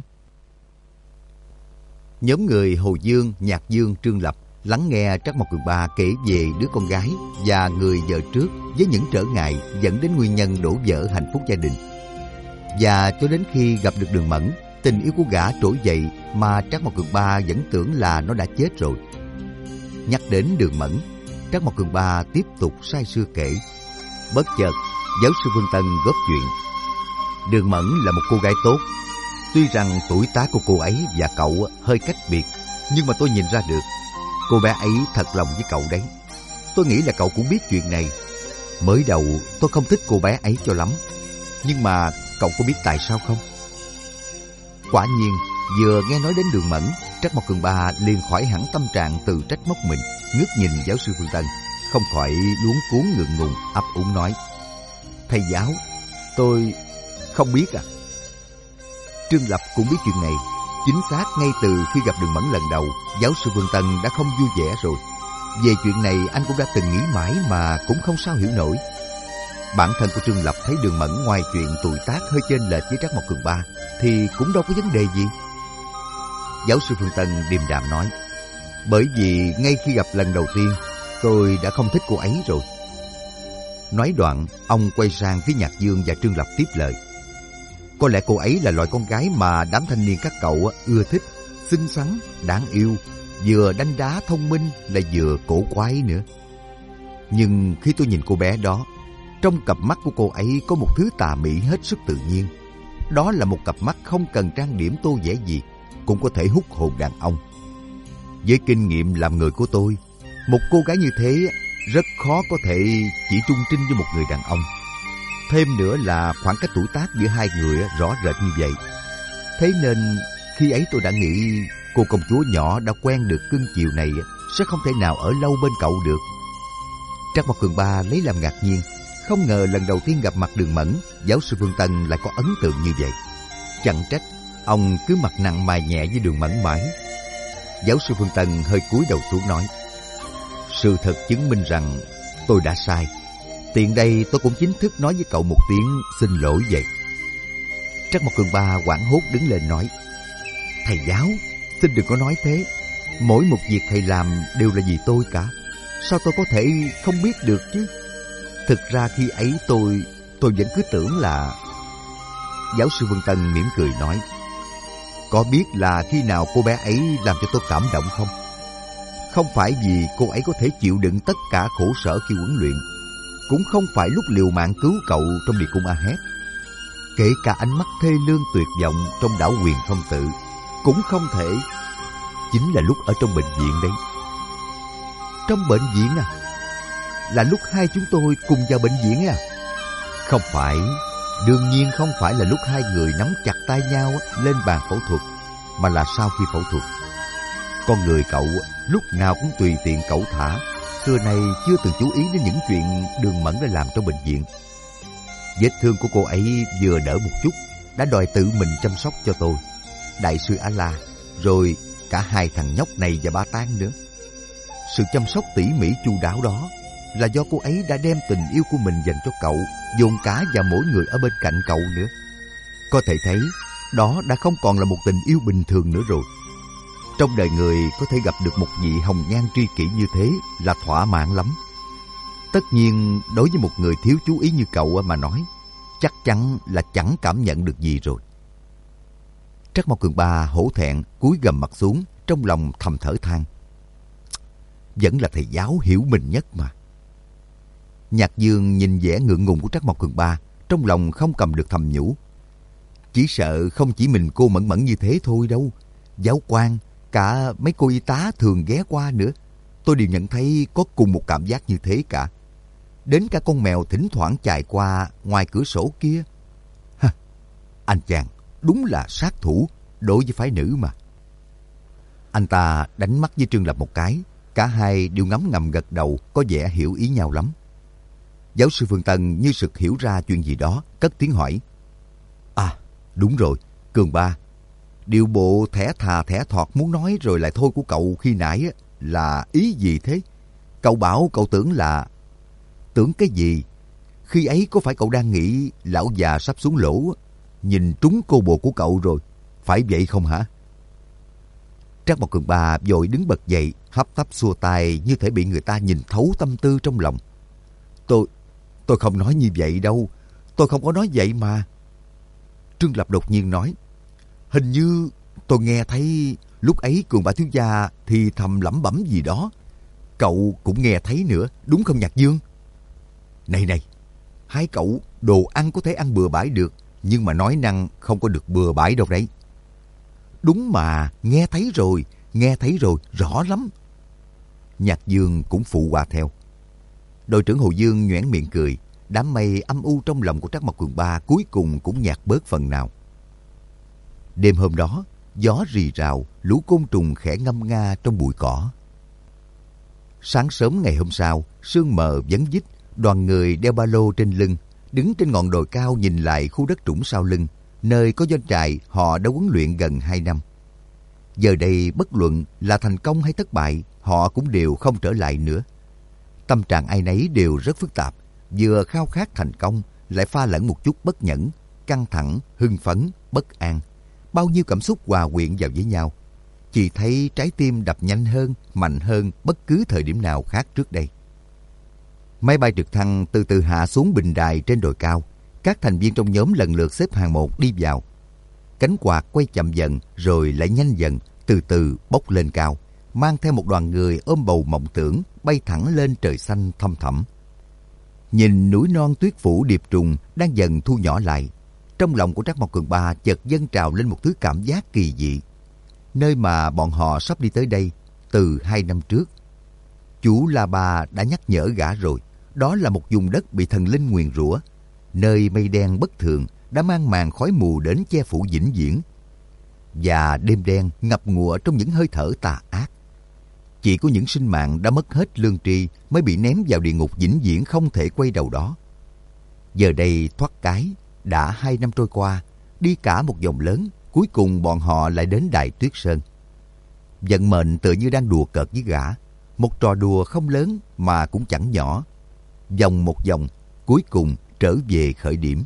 Nhóm người Hồ Dương, Nhạc Dương, Trương Lập lắng nghe Trắc Mộc Cường Ba kể về đứa con gái và người vợ trước với những trở ngại dẫn đến nguyên nhân đổ vỡ hạnh phúc gia đình. Và cho đến khi gặp được Đường Mẫn, tình yêu của gã trỗi dậy mà Trắc Mộc Cường Ba vẫn tưởng là nó đã chết rồi. Nhắc đến Đường Mẫn, Trắc Mộc Cường Ba tiếp tục say sưa kể. Bất chợt, giáo sư Vương Tân góp chuyện. Đường Mẫn là một cô gái tốt. Tuy rằng tuổi tác của cô ấy và cậu hơi cách biệt, nhưng mà tôi nhìn ra được cô bé ấy thật lòng với cậu đấy. Tôi nghĩ là cậu cũng biết chuyện này. Mới đầu tôi không thích cô bé ấy cho lắm, nhưng mà cậu có biết tại sao không? Quả nhiên, vừa nghe nói đến Đường Mẫn, Trắc Mộc Cường Ba liền khỏi hẳn tâm trạng tự trách móc mình, ngước nhìn giáo sư Phương Tân, không khỏi luống cuống ngượng ngùng, ấp úng nói: Thầy giáo, tôi không biết à. Trương Lập cũng biết chuyện này. Chính xác ngay từ khi gặp Đường Mẫn lần đầu, giáo sư Phương Tân đã không vui vẻ rồi. Về chuyện này anh cũng đã từng nghĩ mãi mà cũng không sao hiểu nổi. Bản thân của Trương Lập thấy Đường Mẫn ngoài chuyện tuổi tác hơi chênh lệch với Trắc Mộc Cường Ba thì cũng đâu có vấn đề gì. Giáo sư Phương Tân điềm đạm nói: Bởi vì ngay khi gặp lần đầu tiên, tôi đã không thích cô ấy rồi. Nói đoạn, ông quay sang phía Nhạc Dương và Trương Lập tiếp lời: Có lẽ cô ấy là loại con gái mà đám thanh niên các cậu ưa thích, xinh xắn, đáng yêu, vừa đanh đá thông minh lại vừa cổ quái nữa. Nhưng khi tôi nhìn cô bé đó, trong cặp mắt của cô ấy có một thứ tà mị hết sức tự nhiên. Đó là một cặp mắt không cần trang điểm tô vẽ gì, cũng có thể hút hồn đàn ông. Với kinh nghiệm làm người của tôi, một cô gái như thế rất khó có thể chỉ trung trinh với một người đàn ông. Thêm nữa là khoảng cách tuổi tác giữa hai người rõ rệt như vậy. Thế nên khi ấy tôi đã nghĩ cô công chúa nhỏ đã quen được cưng chiều này sẽ không thể nào ở lâu bên cậu được. Trắc Mộc Cường Ba lấy làm ngạc nhiên, không ngờ lần đầu tiên gặp mặt Đường Mẫn, giáo sư Phương Tân lại có ấn tượng như vậy. Chẳng trách ông cứ mặt nặng mày nhẹ với Đường Mẫn mãi. Giáo sư Phương Tân hơi cúi đầu xuống nói: Sự thật chứng minh rằng tôi đã sai. Tiện đây tôi cũng chính thức nói với cậu một tiếng xin lỗi vậy. Trắc Mộc Cường Ba hoảng hốt đứng lên nói: Thầy giáo, xin đừng có nói thế. Mỗi một việc thầy làm đều là vì tôi cả. Sao tôi có thể không biết được chứ? Thực ra khi ấy tôi vẫn cứ tưởng là... Giáo sư Vân Tân mỉm cười nói: Có biết là khi nào cô bé ấy làm cho tôi cảm động không? Không phải vì cô ấy có thể chịu đựng tất cả khổ sở khi huấn luyện, cũng không phải lúc liều mạng cứu cậu trong địa cung A-hét. Kể cả ánh mắt thê lương tuyệt vọng trong đảo Huyền Phong Tự cũng không thể. Chính là lúc ở trong bệnh viện đấy. Trong bệnh viện à? Là lúc hai chúng tôi cùng vào bệnh viện à? Không phải. Đương nhiên không phải là lúc hai người nắm chặt tay nhau lên bàn phẫu thuật, mà là sau khi phẫu thuật. Con người cậu lúc nào cũng tùy tiện cẩu thả, xưa nay chưa từng chú ý đến những chuyện Đường Mẫn đã làm trong bệnh viện. Vết thương của cô ấy vừa đỡ một chút đã đòi tự mình chăm sóc cho tôi, đại sư A-la, rồi cả hai thằng nhóc này và Ba Tán nữa. Sự chăm sóc tỉ mỉ chu đáo đó là do cô ấy đã đem tình yêu của mình dành cho cậu dồn cả vào mỗi người ở bên cạnh cậu nữa. Có thể thấy đó đã không còn là một tình yêu bình thường nữa rồi. Trong đời người có thể gặp được một vị hồng nhan tri kỷ như thế là thỏa mãn lắm. Tất nhiên đối với một người thiếu chú ý như cậu mà nói, chắc chắn là chẳng cảm nhận được gì rồi. Trắc Mộc Cường Ba hổ thẹn cúi gằm mặt xuống, trong lòng thầm thở than: Vẫn là thầy giáo hiểu mình nhất mà. Nhạc Dương nhìn vẻ ngượng ngùng của Trắc Mộc Cường Ba, trong lòng không cầm được thầm nhủ. Chỉ sợ không chỉ mình cô Mẫn Mẫn như thế thôi đâu. Giáo quan, cả mấy cô y tá thường ghé qua nữa, tôi đều nhận thấy có cùng một cảm giác như thế cả. Đến cả con mèo thỉnh thoảng chạy qua ngoài cửa sổ kia. Ha, anh chàng đúng là sát thủ đối với phái nữ mà. Anh ta đánh mắt với Trương Lập một cái, cả hai đều ngấm ngầm gật đầu, có vẻ hiểu ý nhau lắm. Giáo sư Phương Tân như sực hiểu ra chuyện gì đó, cất tiếng hỏi. À, đúng rồi, Cường Ba, điều bộ thẻ thà thẻ thọt muốn nói rồi lại thôi của cậu khi nãy là ý gì thế? Cậu bảo cậu tưởng là... Tưởng cái gì? Khi ấy có phải cậu đang nghĩ lão già sắp xuống lỗ, nhìn trúng cô bộ của cậu rồi, phải vậy không hả? Trác Mộc Cường Ba vội đứng bật dậy, hấp tấp xua tay như thể bị người ta nhìn thấu tâm tư trong lòng. Tôi không nói như vậy đâu, tôi không có nói vậy mà. Trương Lập đột nhiên nói, hình như tôi nghe thấy lúc ấy Cường Ba thiếu gia thì thầm lẩm bẩm gì đó. Cậu cũng nghe thấy nữa, đúng không Nhạc Dương? Này, hai cậu đồ ăn có thể ăn bừa bãi được, nhưng mà nói năng không có được bừa bãi đâu đấy. Đúng mà, nghe thấy rồi, rõ lắm. Nhạc Dương cũng phụ họa theo. Đội trưởng Hồ Dương nhoẻn miệng cười, đám mây âm u trong lòng của Trác Mộc Cường Ba cuối cùng cũng nhạt bớt phần nào. Đêm hôm đó, gió rì rào, lũ côn trùng khẽ ngâm nga trong bụi cỏ. Sáng sớm ngày hôm sau, sương mờ vấn vít, đoàn người đeo ba lô trên lưng, đứng trên ngọn đồi cao nhìn lại khu đất trũng sau lưng, nơi có doanh trại họ đã huấn luyện gần 2 năm. Giờ đây bất luận là thành công hay thất bại, họ cũng đều không trở lại nữa. Tâm trạng ai nấy đều rất phức tạp, vừa khao khát thành công, lại pha lẫn một chút bất nhẫn, căng thẳng, hưng phấn, bất an. Bao nhiêu cảm xúc hòa quyện vào với nhau. Chỉ thấy trái tim đập nhanh hơn, mạnh hơn bất cứ thời điểm nào khác trước đây. Máy bay trực thăng từ từ hạ xuống bình đài trên đồi cao. Các thành viên trong nhóm lần lượt xếp hàng một đi vào. Cánh quạt quay chậm dần rồi lại nhanh dần, từ từ bốc lên cao, mang theo một đoàn người ôm bầu mộng tưởng bay thẳng lên trời xanh thăm thẳm. Nhìn núi non tuyết phủ điệp trùng đang dần thu nhỏ lại, trong lòng của Trác Mộc Cường Ba chợt dâng trào lên một thứ cảm giác kỳ dị. Nơi mà bọn họ sắp đi tới đây từ 2 năm trước, chú La Ba đã nhắc nhở gã rồi. Đó là một vùng đất bị thần linh nguyền rủa, nơi mây đen bất thường đã mang màn khói mù đến che phủ vĩnh viễn, và đêm đen ngập ngụa trong những hơi thở tà ác. Chỉ có những sinh mạng đã mất hết lương tri mới bị ném vào địa ngục vĩnh viễn không thể quay đầu đó. Giờ đây thoát cái, đã 2 năm trôi qua, đi cả một vòng lớn, cuối cùng bọn họ lại đến Đại Tuyết Sơn. Vận mệnh tựa như đang đùa cợt với gã, một trò đùa không lớn mà cũng chẳng nhỏ. Vòng một vòng, cuối cùng trở về khởi điểm.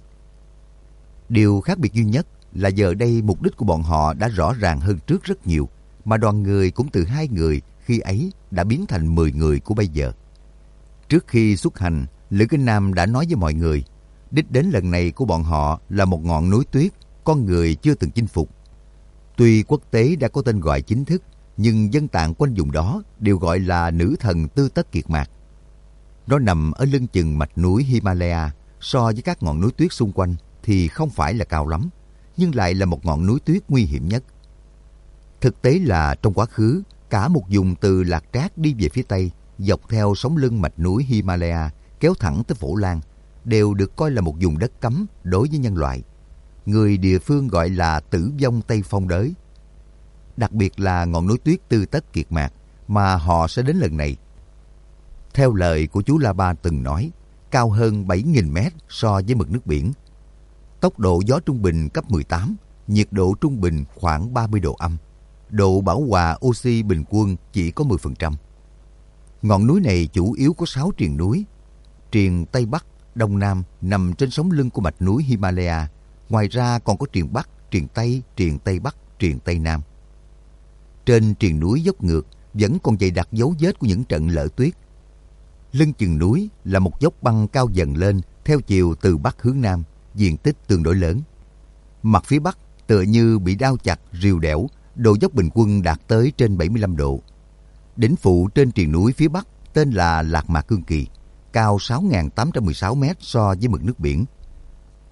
Điều khác biệt duy nhất là giờ đây mục đích của bọn họ đã rõ ràng hơn trước rất nhiều, mà đoàn người cũng từ 2 người khi ấy đã biến thành 10 người của bây giờ. Trước khi xuất hành, Lữ Kinh Nam đã nói với mọi người, đích đến lần này của bọn họ là một ngọn núi tuyết, con người chưa từng chinh phục. Tuy quốc tế đã có tên gọi chính thức, nhưng dân tạng quanh vùng đó đều gọi là nữ thần Tư Tất Kiệt Mạc. Nó nằm ở lưng chừng mạch núi Himalaya, so với các ngọn núi tuyết xung quanh thì không phải là cao lắm, nhưng lại là một ngọn núi tuyết nguy hiểm nhất. Thực tế là trong quá khứ, cả một vùng từ Lạc Trác đi về phía Tây, dọc theo sống lưng mạch núi Himalaya, kéo thẳng tới Phổ Lan, đều được coi là một vùng đất cấm đối với nhân loại. Người địa phương gọi là Tử Vong Tây Phong Đới. Đặc biệt là ngọn núi tuyết Tư Tất Kiệt Mạc mà họ sẽ đến lần này. Theo lời của chú La Ba từng nói, cao hơn 7.000 mét so với mực nước biển. Tốc độ gió trung bình cấp 18, nhiệt độ trung bình khoảng 30 độ âm. Độ bảo hòa oxy bình quân chỉ có 10%. Ngọn núi này chủ yếu có 6 triền núi. Triền Tây Bắc, Đông Nam nằm trên sống lưng của mạch núi Himalaya. Ngoài ra còn có triền Bắc, triền Tây, triền Tây Bắc, triền Tây Nam. Trên triền núi dốc ngược vẫn còn dày đặc dấu vết của những trận lở tuyết. Lưng chừng núi là một dốc băng cao dần lên theo chiều từ Bắc hướng Nam, diện tích tương đối lớn. Mặt phía Bắc tựa như bị đao chặt, rìu đẽo, độ dốc bình quân đạt tới trên 75 độ. Đỉnh phụ trên triền núi phía Bắc tên là Lạc Mạc Cương Kỳ, cao 6.816 mét so với mực nước biển.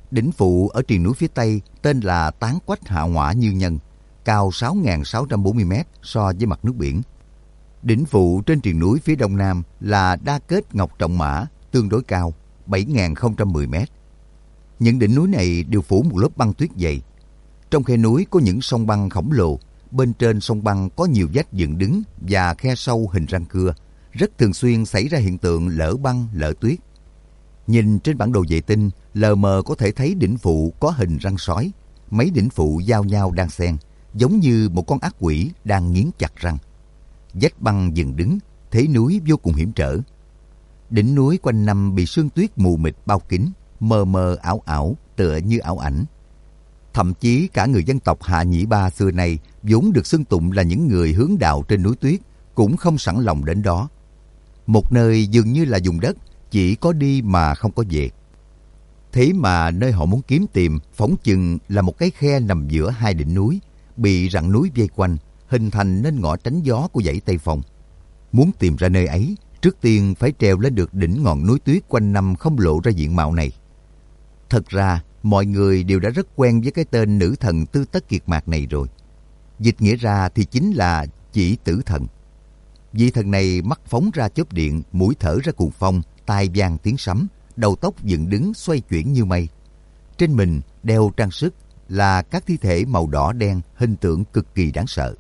Đỉnh phụ ở triền núi phía Tây tên là Tán Quách Hạ Ngõa Như Nhân, cao 6.640 m so với mặt nước biển. Đỉnh phụ trên triền núi phía Đông Nam là Đa Kết Ngọc Trọng Mã, tương đối cao, 7.010 m. Những đỉnh núi này đều phủ một lớp băng tuyết dày. Trong khe núi có những sông băng khổng lồ, bên trên sông băng có nhiều vách dựng đứng và khe sâu hình răng cưa, rất thường xuyên xảy ra hiện tượng lở băng, lở tuyết. Nhìn trên bản đồ vệ tinh, lờ mờ có thể thấy đỉnh phụ có hình răng sói, mấy đỉnh phụ giao nhau đan xen, giống như một con ác quỷ đang nghiến chặt răng. Vách băng dựng đứng, thế núi vô cùng hiểm trở. Đỉnh núi quanh năm bị sương tuyết mù mịt bao kín, mờ mờ ảo ảo, tựa như ảo ảnh. Thậm chí cả người dân tộc Hạ Nhĩ Ba xưa nay vốn được xưng tụng là những người hướng đạo trên núi tuyết, cũng không sẵn lòng đến đó. Một nơi dường như là vùng đất chỉ có đi mà không có về. Thế mà nơi họ muốn kiếm tìm phỏng chừng là một cái khe nằm giữa hai đỉnh núi, bị rặng núi vây quanh, hình thành nên ngõ tránh gió của dãy Tây Phong. Muốn tìm ra nơi ấy, trước tiên phải trèo lên được đỉnh ngọn núi tuyết quanh năm không lộ ra diện mạo này. Thật ra, mọi người đều đã rất quen với cái tên nữ thần Tư Tất Kiệt Mạc này rồi. Dịch nghĩa ra thì chính là Chỉ Tử Thần. Vị thần này mắt phóng ra chớp điện, mũi thở ra cuồng phong, tai vang tiếng sấm, đầu tóc dựng đứng xoay chuyển như mây. Trên mình đeo trang sức là các thi thể màu đỏ đen, hình tượng cực kỳ đáng sợ.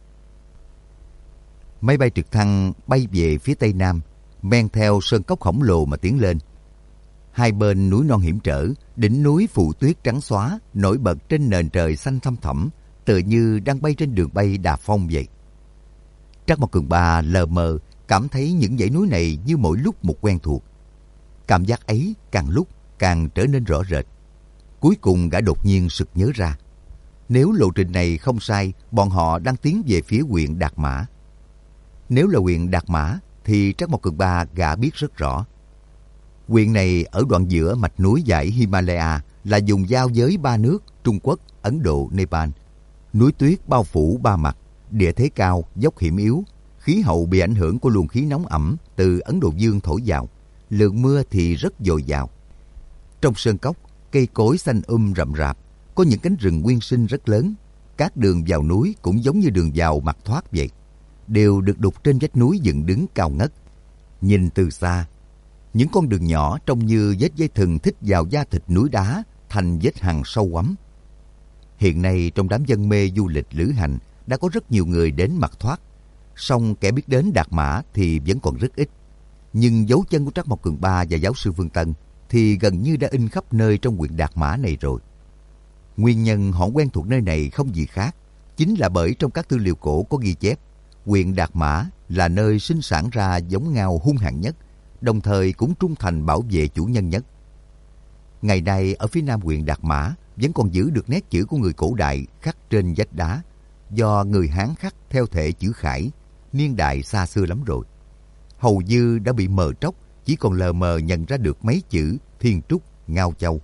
Máy bay trực thăng bay về phía Tây Nam, men theo sơn cốc khổng lồ mà tiến lên. Hai bên núi non hiểm trở, đỉnh núi phủ tuyết trắng xóa, nổi bật trên nền trời xanh thăm thẳm, tựa như đang bay trên đường bay đà phong vậy. Trắc Mộc Cường Ba lờ mờ cảm thấy những dãy núi này như mỗi lúc một quen thuộc. Cảm giác ấy càng lúc càng trở nên rõ rệt. Cuối cùng gã đột nhiên sực nhớ ra. Nếu lộ trình này không sai, bọn họ đang tiến về phía huyện Đạt Mã. Nếu là huyện Đạt Mã thì Trắc Mộc Cường Ba gã biết rất rõ. Huyện này ở đoạn giữa mạch núi dãy Himalaya, là vùng giao giới ba nước Trung Quốc, Ấn Độ, Nepal. Núi tuyết bao phủ ba mặt, địa thế cao, dốc hiểm yếu, khí hậu bị ảnh hưởng của luồng khí nóng ẩm từ Ấn Độ Dương thổi vào, lượng mưa thì rất dồi dào. Trong sơn cốc, cây cối xanh rậm rạp, có những cánh rừng nguyên sinh rất lớn. Các đường vào núi cũng giống như đường vào mặt thoát vậy, đều được đục trên vách núi dựng đứng cao ngất. Nhìn từ xa, những con đường nhỏ trông như vết dây thừng thít vào da thịt núi đá thành vết hằn sâu quắm. Hiện nay trong đám dân mê du lịch lữ hành đã có rất nhiều người đến mặt thoát, song kẻ biết đến Đạt Mã thì vẫn còn rất ít. Nhưng dấu chân của Trắc Mộc Cường Ba và giáo sư Vương Tân thì gần như đã in khắp nơi trong huyện Đạt Mã này rồi. Nguyên nhân họ quen thuộc nơi này không gì khác, chính là bởi trong các tư liệu cổ có ghi chép huyện Đạt Mã là nơi sinh sản ra giống ngao hung hãn nhất, đồng thời cũng trung thành bảo vệ chủ nhân nhất. Ngày nay ở phía nam huyện Đạt Mã vẫn còn giữ được nét chữ của người cổ đại khắc trên vách đá, do người Hán khắc theo thể chữ Khải, niên đại xa xưa lắm rồi. Hầu như đã bị mờ tróc, chỉ còn lờ mờ nhận ra được mấy chữ Thiên Trúc, Ngao Châu.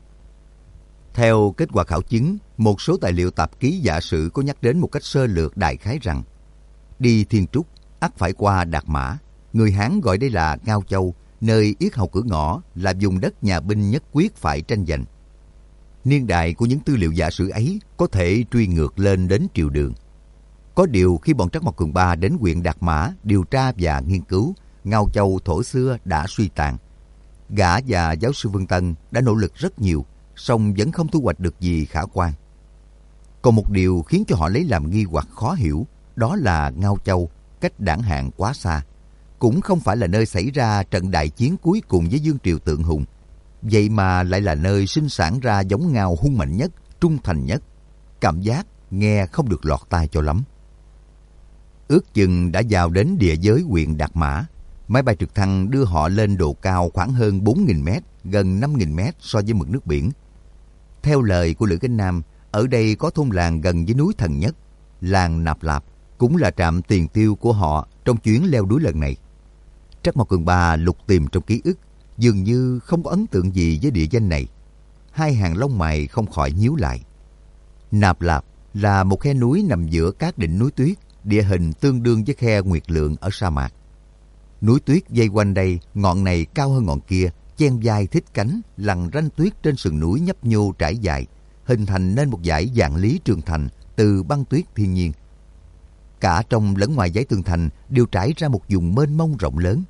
Theo kết quả khảo chứng, một số tài liệu tạp ký giả sử có nhắc đến một cách sơ lược đại khái rằng đi Thiên Trúc ắt phải qua Đạt Mã. Người Hán gọi đây là Ngao Châu, nơi yết hầu cửa ngõ, là vùng đất nhà binh nhất quyết phải tranh giành. Niên đại của những tư liệu giả sử ấy có thể truy ngược lên đến Triều Đường. Có điều khi bọn Trắc Mộc Cường Ba đến huyện Đạt Mã điều tra và nghiên cứu, Ngao Châu thổ xưa đã suy tàn. Gã và giáo sư Vương Tân đã nỗ lực rất nhiều, song vẫn không thu hoạch được gì khả quan. Còn một điều khiến cho họ lấy làm nghi hoặc khó hiểu, đó là Ngao Châu cách Đảng Hạng quá xa, cũng không phải là nơi xảy ra trận đại chiến cuối cùng với vương triều Tượng Hùng, vậy mà lại là nơi sinh sản ra giống ngao hung mạnh nhất, trung thành nhất. Cảm giác nghe không được lọt tai cho lắm. Ước chừng đã vào đến địa giới huyện Đạt Mã, máy bay trực thăng đưa họ lên độ cao khoảng hơn 4.000 mét, gần 5.000 mét so với mực nước biển. Theo lời của Lữ Cánh Nam, ở đây có thôn làng gần với núi Thần Nhất, làng Nạp Lạp, cũng là trạm tiền tiêu của họ trong chuyến leo núi lần này. Trắc Mộc Cường Ba lục tìm trong ký ức, dường như không có ấn tượng gì với địa danh này. Hai hàng lông mày không khỏi nhíu lại. Nạp Lạp là một khe núi nằm giữa các đỉnh núi tuyết, địa hình tương đương với khe Nguyệt Lượng ở sa mạc. Núi tuyết dây quanh đây, ngọn này cao hơn ngọn kia, chen vai thích cánh, lằn ranh tuyết trên sườn núi nhấp nhô trải dài, hình thành nên một dải vạn lý trường thành từ băng tuyết thiên nhiên. Cả trong lẫn ngoài dãy tường thành đều trải ra một vùng mênh mông rộng lớn.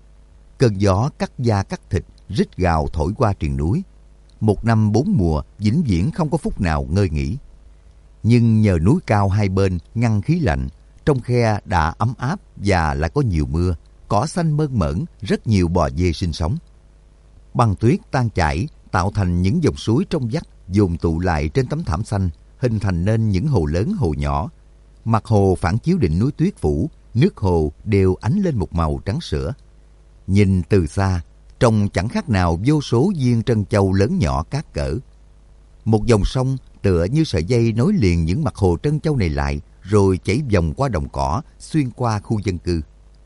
Cơn gió cắt da cắt thịt, rít gào thổi qua triền núi. Một năm bốn mùa, vĩnh viễn không có phút nào ngơi nghỉ. Nhưng nhờ núi cao hai bên ngăn khí lạnh, trong khe đã ấm áp và lại có nhiều mưa, cỏ xanh mơn mởn, rất nhiều bò dê sinh sống. Băng tuyết tan chảy tạo thành những dòng suối trong vắt dồn tụ lại trên tấm thảm xanh, hình thành nên những hồ lớn hồ nhỏ. Mặt hồ phản chiếu đỉnh núi tuyết phủ, nước hồ đều ánh lên một màu trắng sữa. Nhìn từ xa, trông chẳng khác nào vô số viên trân châu lớn nhỏ các cỡ. Một dòng sông tựa như sợi dây nối liền những mặt hồ trân châu này lại, rồi chảy vòng qua đồng cỏ, xuyên qua khu dân cư.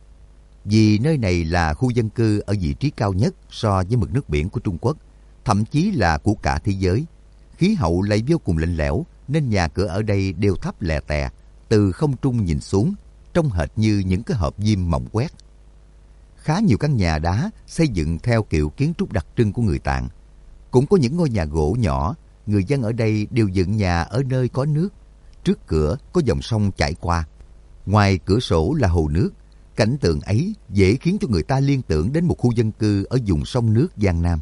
Vì nơi này là khu dân cư ở vị trí cao nhất so với mực nước biển của Trung Quốc, thậm chí là của cả thế giới. Khí hậu lại vô cùng lạnh lẽo, nên nhà cửa ở đây đều thấp lè tè, từ không trung nhìn xuống, trông hệt như những cái hộp diêm mỏng quét. Khá nhiều căn nhà đá xây dựng theo kiểu kiến trúc đặc trưng của người Tạng. Cũng có những ngôi nhà gỗ nhỏ, người dân ở đây đều dựng nhà ở nơi có nước. Trước cửa có dòng sông chảy qua, ngoài cửa sổ là hồ nước. Cảnh tượng ấy dễ khiến cho người ta liên tưởng đến một khu dân cư ở vùng sông nước Giang Nam.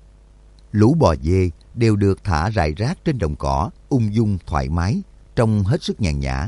Lũ bò dê đều được thả rải rác trên đồng cỏ, ung dung thoải mái, trông hết sức nhàn nhã.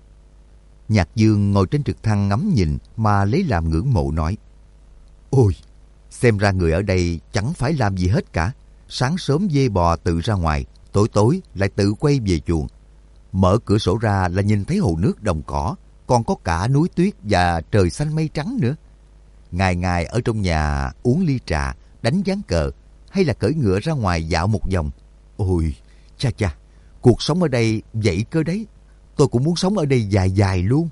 Nhạc Dương ngồi trên trực thăng ngắm nhìn mà lấy làm ngưỡng mộ nói: Ôi, xem ra người ở đây chẳng phải làm gì hết cả. Sáng sớm dê bò tự ra ngoài, tối tối lại tự quay về chuồng. Mở cửa sổ ra là nhìn thấy hồ nước đồng cỏ, còn có cả núi tuyết và trời xanh mây trắng nữa. Ngày ngày ở trong nhà uống ly trà, đánh ván cờ, hay là cưỡi ngựa ra ngoài dạo một vòng. Ôi, cha cha, cuộc sống ở đây vậy cơ đấy. Tôi cũng muốn sống ở đây dài dài luôn.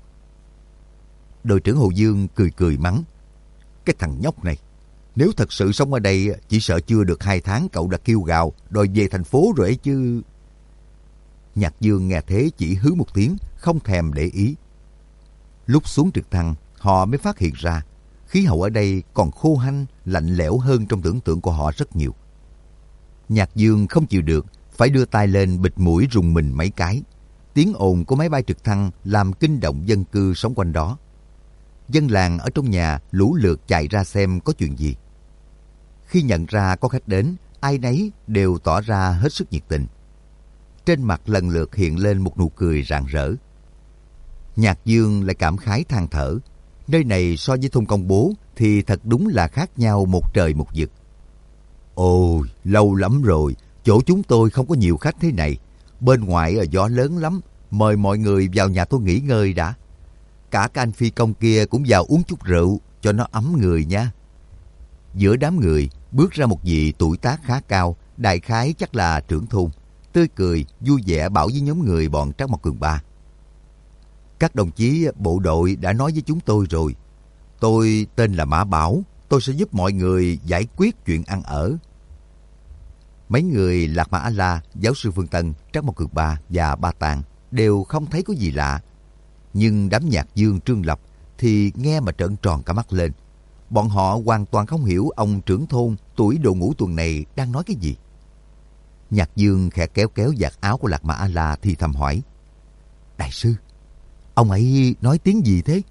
Đội trưởng Hồ Dương cười cười mắng: Cái thằng nhóc này, nếu thật sự sống ở đây, chỉ sợ chưa được 2 tháng cậu đã kêu gào đòi về thành phố rồi ấy chứ. Nhạc Dương nghe thế chỉ hứ một tiếng, không thèm để ý. Lúc xuống trực thăng, họ mới phát hiện ra khí hậu ở đây còn khô hanh, lạnh lẽo hơn trong tưởng tượng của họ rất nhiều. Nhạc Dương không chịu được, phải đưa tay lên bịt mũi rùng mình mấy cái. Tiếng ồn của máy bay trực thăng làm kinh động dân cư sống quanh đó. Dân làng ở trong nhà lũ lượt chạy ra xem có chuyện gì. Khi nhận ra có khách đến, ai nấy đều tỏ ra hết sức nhiệt tình. Trên mặt lần lượt hiện lên một nụ cười rạng rỡ. Nhạc Dương lại cảm khái than thở. Nơi này so với thôn Công Bố thì thật đúng là khác nhau một trời một vực. Ôi, lâu lắm rồi, chỗ chúng tôi không có nhiều khách thế này. Bên ngoài gió lớn lắm, mời mọi người vào nhà tôi nghỉ ngơi đã. Cả các anh phi công kia cũng vào uống chút rượu cho nó ấm người nha. Giữa đám người bước ra một vị tuổi tác khá cao, đại khái chắc là trưởng thôn, tươi cười vui vẻ bảo với nhóm người bọn Trác Mộc Cường Ba: Các đồng chí bộ đội đã nói với chúng tôi rồi. Tôi tên là Mã Bảo, tôi sẽ giúp mọi người giải quyết chuyện ăn ở. Mấy người Lạc Mã A-La, giáo sư Phương Tân, Trác Mộc Cường Ba và Ba Tàng đều không thấy có gì lạ. Nhưng đám Nhạc Dương, Trương Lập thì nghe mà trợn tròn cả mắt lên. Bọn họ hoàn toàn không hiểu ông trưởng thôn tuổi Đội Ngũ Tuần này đang nói cái gì. Nhạc Dương khẽ kéo kéo vạt áo của Lạc Mã A-La thì thầm hỏi: Đại sư, ông ấy nói tiếng gì thế?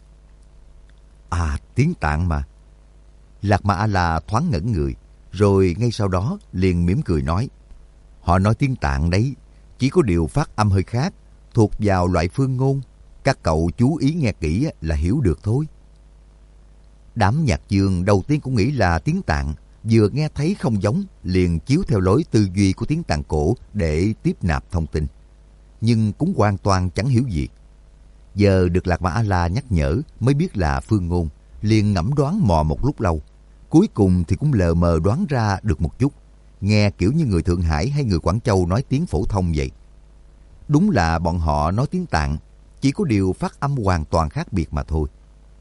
À, tiếng Tạng mà. Lạc Mã A-La thoáng ngẩn người, rồi ngay sau đó liền mỉm cười nói: Họ nói tiếng Tạng đấy, chỉ có điều phát âm hơi khác, thuộc vào loại phương ngôn. Các cậu chú ý nghe kỹ là hiểu được thôi. Đám Nhạc Dương đầu tiên cũng nghĩ là tiếng Tạng, vừa nghe thấy không giống, liền chiếu theo lối tư duy của tiếng Tạng cổ để tiếp nạp thông tin. Nhưng cũng hoàn toàn chẳng hiểu gì. Giờ được Lạc Mã A-La nhắc nhở mới biết là phương ngôn, liền ngẫm đoán mò một lúc lâu. Cuối cùng thì cũng lờ mờ đoán ra được một chút, nghe kiểu như người Thượng Hải hay người Quảng Châu nói tiếng phổ thông vậy. Đúng là bọn họ nói tiếng Tạng, chỉ có điều phát âm hoàn toàn khác biệt mà thôi.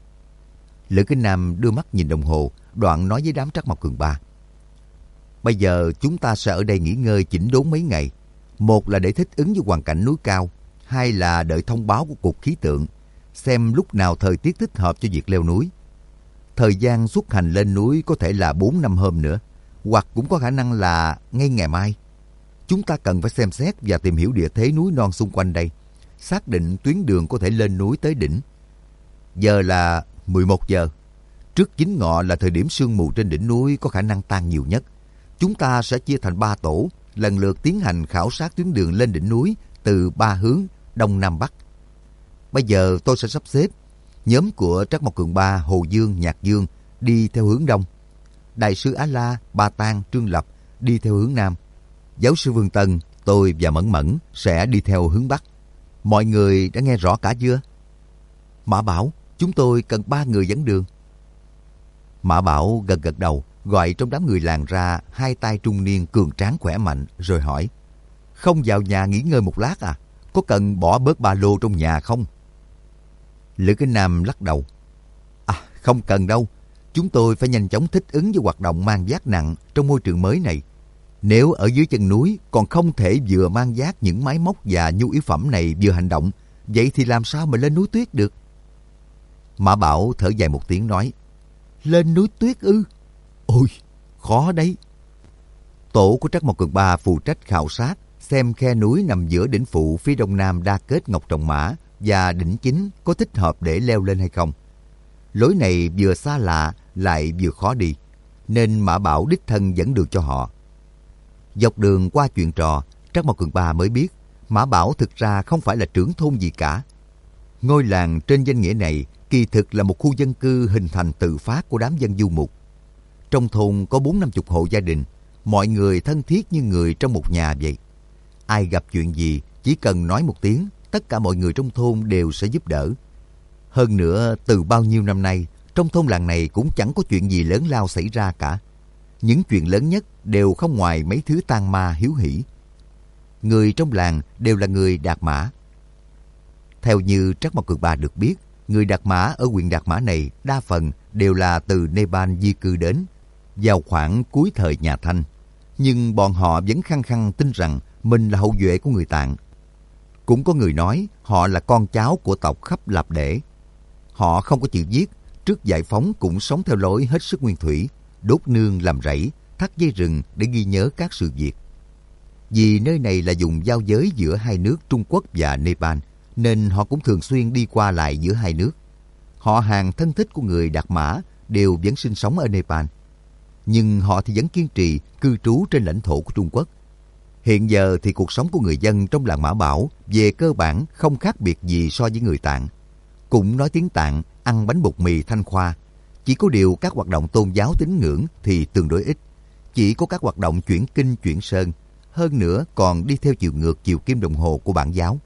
Lữ Kinh Nam đưa mắt nhìn đồng hồ, đoạn nói với đám Trác Mộc Cường Ba: Bây giờ chúng ta sẽ ở đây nghỉ ngơi chỉnh đốn mấy ngày. Một là để thích ứng với hoàn cảnh núi cao, hai là đợi thông báo của Cục Khí tượng, xem lúc nào thời tiết thích hợp cho việc leo núi. Thời gian xuất hành lên núi có thể là 4-5 hôm nữa. hoặc cũng có khả năng là ngay ngày mai. Chúng ta cần phải xem xét và tìm hiểu địa thế núi non xung quanh đây, xác định tuyến đường có thể lên núi tới đỉnh. Giờ là 11 giờ. Trước chính ngọ là thời điểm sương mù trên đỉnh núi có khả năng tan nhiều nhất. Chúng ta sẽ chia thành 3 tổ, lần lượt tiến hành khảo sát tuyến đường lên đỉnh núi từ 3 hướng Đông Nam Bắc. Bây giờ tôi sẽ sắp xếp nhóm của Trắc Mộc Cường Ba, Hồ Dương, Nhạc Dương đi theo hướng Đông. Đại sư Á La, Ba Tang, Trương Lập đi theo hướng Nam. Giáo sư Vương Tân, tôi và Mẫn Mẫn sẽ đi theo hướng Bắc. Mọi người đã nghe rõ cả chưa? Mã bảo, chúng tôi cần 3 người dẫn đường. Mã bảo gật gật đầu, gọi trong đám người làng ra 2 tay trung niên cường tráng khỏe mạnh, rồi hỏi: không vào nhà nghỉ ngơi một lát à? Có cần bỏ bớt ba lô trong nhà không? Lữ Kinh Nam lắc đầu: không cần đâu. Chúng tôi phải nhanh chóng thích ứng với hoạt động mang vác nặng trong môi trường mới này. Nếu ở dưới chân núi còn không thể vừa mang vác những máy móc và nhu yếu phẩm này vừa hành động, vậy thì làm sao mà lên núi tuyết được? Mã Bảo thở dài một tiếng nói: lên núi tuyết ư? Ôi, khó đấy. Tổ của Trắc Mộc Cường Ba phụ trách khảo sát, xem khe núi nằm giữa đỉnh phụ phía đông nam Đa Kết Ngọc Trọng Mã và đỉnh chính có thích hợp để leo lên hay không. Lối này vừa xa lạ lại vừa khó đi, nên Mã Bảo đích thân dẫn đường cho họ. Dọc đường qua chuyện trò, Trắc Mộc Cường Ba mới biết Mã Bảo thực ra không phải là trưởng thôn gì cả. Ngôi làng trên danh nghĩa này kỳ thực là một khu dân cư hình thành tự phát của đám dân du mục. Trong thôn có 40-50 hộ gia đình, mọi người thân thiết như người trong một nhà vậy. Ai gặp chuyện gì, chỉ cần nói một tiếng, tất cả mọi người trong thôn đều sẽ giúp đỡ. Hơn nữa, từ bao nhiêu năm nay, trong thôn làng này cũng chẳng có chuyện gì lớn lao xảy ra cả. Những chuyện lớn nhất đều không ngoài mấy thứ tang ma hiếu hỉ. Người trong làng đều là người Đạt Mã. Theo như Trắc Mộc Cường Ba được biết, người Đạt Mã ở huyện Đạt Mã này đa phần đều là từ Nepal di cư đến vào khoảng cuối thời nhà Thanh. Nhưng bọn họ vẫn khăng khăng tin rằng mình là hậu duệ của người Tạng. Cũng có người nói họ là con cháu của tộc Khắp Lạp Để. Họ không có chịu giết, trước giải phóng cũng sống theo lối hết sức nguyên thủy, đốt nương làm rẫy, thắt dây rừng để ghi nhớ các sự việc. Vì nơi này là vùng giao giới giữa hai nước Trung Quốc và Nepal, nên họ cũng thường xuyên đi qua lại giữa hai nước. Họ hàng thân thích của người Đạt Mã đều vẫn sinh sống ở Nepal, nhưng họ thì vẫn kiên trì cư trú trên lãnh thổ của Trung Quốc. Hiện giờ thì cuộc sống của người dân trong làng Mã Bảo về cơ bản không khác biệt gì so với người Tạng. Cũng nói tiếng Tạng, ăn bánh bột mì Thanh Khoa. Chỉ có điều các hoạt động tôn giáo tín ngưỡng thì tương đối ít. Chỉ có các hoạt động chuyển kinh chuyển sơn. Hơn nữa còn đi theo chiều ngược chiều kim đồng hồ của Bản giáo.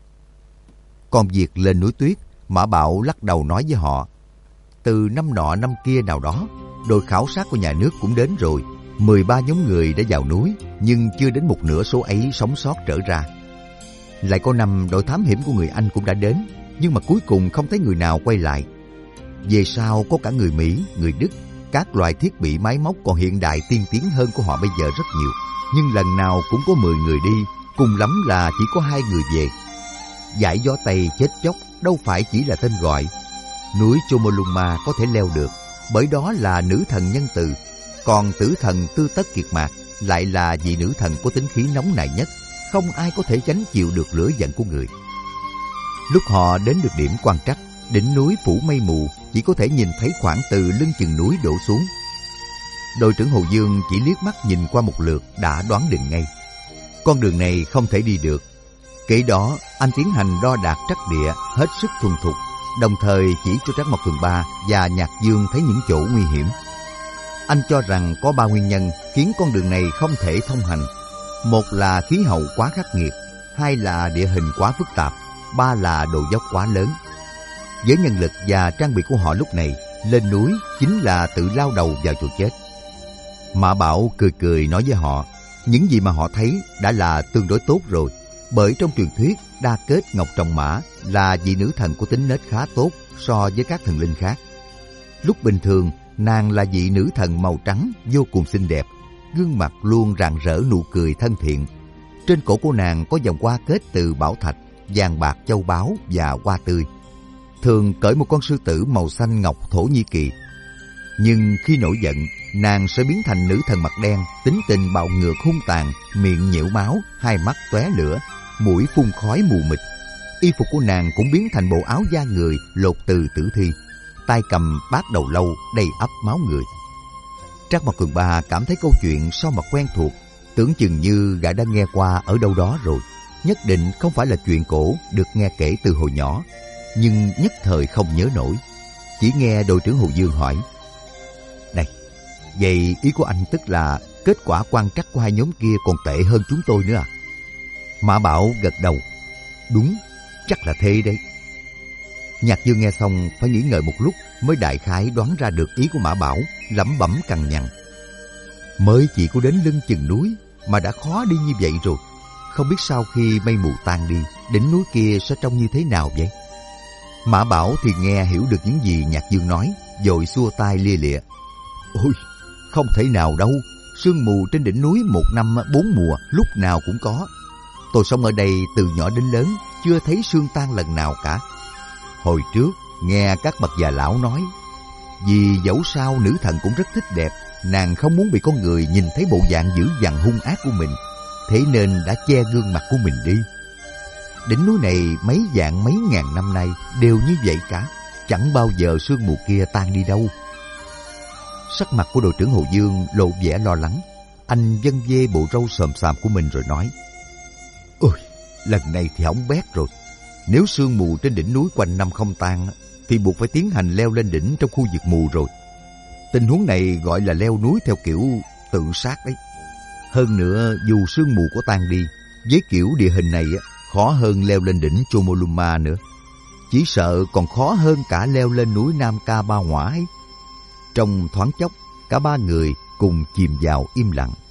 Còn việc lên núi tuyết, Mã Bảo lắc đầu nói với họ: từ năm nọ năm kia nào đó, đội khảo sát của nhà nước cũng đến rồi. 13 nhóm người đã vào núi, nhưng chưa đến một nửa số ấy sống sót trở ra. Lại có năm đội thám hiểm của người Anh cũng đã đến, nhưng mà cuối cùng không thấy người nào quay lại. Về sau có cả người Mỹ, người Đức, các loại thiết bị máy móc còn hiện đại tiên tiến hơn của họ bây giờ rất nhiều. Nhưng lần nào cũng có 10 người đi, cùng lắm là chỉ có 2 người về. Dải gió Tây chết chóc đâu phải chỉ là tên gọi. Núi Chomolungma có thể leo được, bởi đó là nữ thần nhân từ. Còn tử thần Tư Tất Kiệt Mạc lại là vị nữ thần có tính khí nóng nảy nhất, không ai có thể gánh chịu được lửa giận của người. Lúc họ đến được điểm quan trắc, đỉnh núi phủ mây mù, chỉ có thể nhìn thấy khoảng từ lưng chừng núi đổ xuống. Đội trưởng Hồ Dương chỉ liếc mắt nhìn qua một lượt đã đoán định ngay. Con đường này không thể đi được. Kể đó, anh tiến hành đo đạc trắc địa hết sức thuần thục, đồng thời chỉ cho Trắc Mộc Cường Ba và Nhạc Dương thấy những chỗ nguy hiểm. Anh cho rằng có 3 nguyên nhân khiến con đường này không thể thông hành. Một là khí hậu quá khắc nghiệt, 2 là địa hình quá phức tạp, 3 là độ dốc quá lớn. Với nhân lực và trang bị của họ lúc này, lên núi chính là tự lao đầu vào chỗ chết. Mã Bảo cười cười nói với họ, những gì mà họ thấy đã là tương đối tốt rồi. Bởi trong truyền thuyết, Đa Kết Ngọc Trọng Mã là vị nữ thần có tính nết khá tốt so với các thần linh khác. Lúc bình thường, nàng là vị nữ thần màu trắng vô cùng xinh đẹp, gương mặt luôn rạng rỡ nụ cười thân thiện. Trên cổ của nàng có vòng hoa kết từ bảo thạch, vàng bạc châu báu và hoa tươi. Thường cởi một con sư tử màu xanh ngọc Thổ Nhĩ Kỳ. Nhưng khi nổi giận, nàng sẽ biến thành nữ thần mặt đen, tính tình bạo ngược hung tàn, miệng nhiễu máu, hai mắt tóe lửa, mũi phun khói mù mịt. Y phục của nàng cũng biến thành bộ áo da người lột từ tử thi, tay cầm bát đầu lâu đầy ắp máu người. Trác Mộc Cường Ba cảm thấy câu chuyện sao mà quen thuộc, tưởng chừng như gã đã nghe qua ở đâu đó rồi. Nhất định không phải là chuyện cổ được nghe kể từ hồi nhỏ, nhưng nhất thời không nhớ nổi. Chỉ nghe đội trưởng Hồ Dương hỏi: "Này, vậy ý của anh tức là kết quả quan trắc của hai nhóm kia còn tệ hơn chúng tôi nữa à?" Mã Bảo gật đầu: "Đúng, chắc là thế đấy." Nhạc Dương nghe xong phải nghĩ ngợi một lúc mới đại khái đoán ra được ý của Mã Bảo, lẩm bẩm cằn nhằn: "Mới chỉ có đến lưng chừng núi mà đã khó đi như vậy rồi. Không biết sau khi mây mù tan đi, đỉnh núi kia sẽ trông như thế nào vậy?" Mã Bảo thì nghe hiểu được những gì Nhạc Dương nói, vội xua tay lia lịa: "Ôi, không thể nào đâu. Sương mù trên đỉnh núi 1 năm 4 mùa, lúc nào cũng có. Tôi sống ở đây từ nhỏ đến lớn, chưa thấy sương tan lần nào cả. Hồi trước, nghe các bậc già lão nói, vì dẫu sao nữ thần cũng rất thích đẹp, nàng không muốn bị con người nhìn thấy bộ dạng dữ dằn hung ác của mình, thế nên đã che gương mặt của mình đi. Đỉnh núi này mấy vạn mấy ngàn năm nay đều như vậy cả, chẳng bao giờ sương mù kia tan đi đâu." Sắc mặt của đội trưởng Hồ Dương lộ vẻ lo lắng. Anh vân vê bộ râu xồm xàm của mình rồi nói: "Ôi, lần này thì hỏng bét rồi. Nếu sương mù trên đỉnh núi quanh năm không tan thì buộc phải tiến hành leo lên đỉnh trong khu vực mù rồi. Tình huống này gọi là leo núi theo kiểu tự sát đấy. Hơn nữa, dù sương mù có tan đi, với kiểu địa hình này khó hơn leo lên đỉnh Chomolungma nữa. Chỉ sợ còn khó hơn cả leo lên núi Nam Ca Ba Ngoã ấy." Trong thoáng chốc, cả ba người cùng chìm vào im lặng.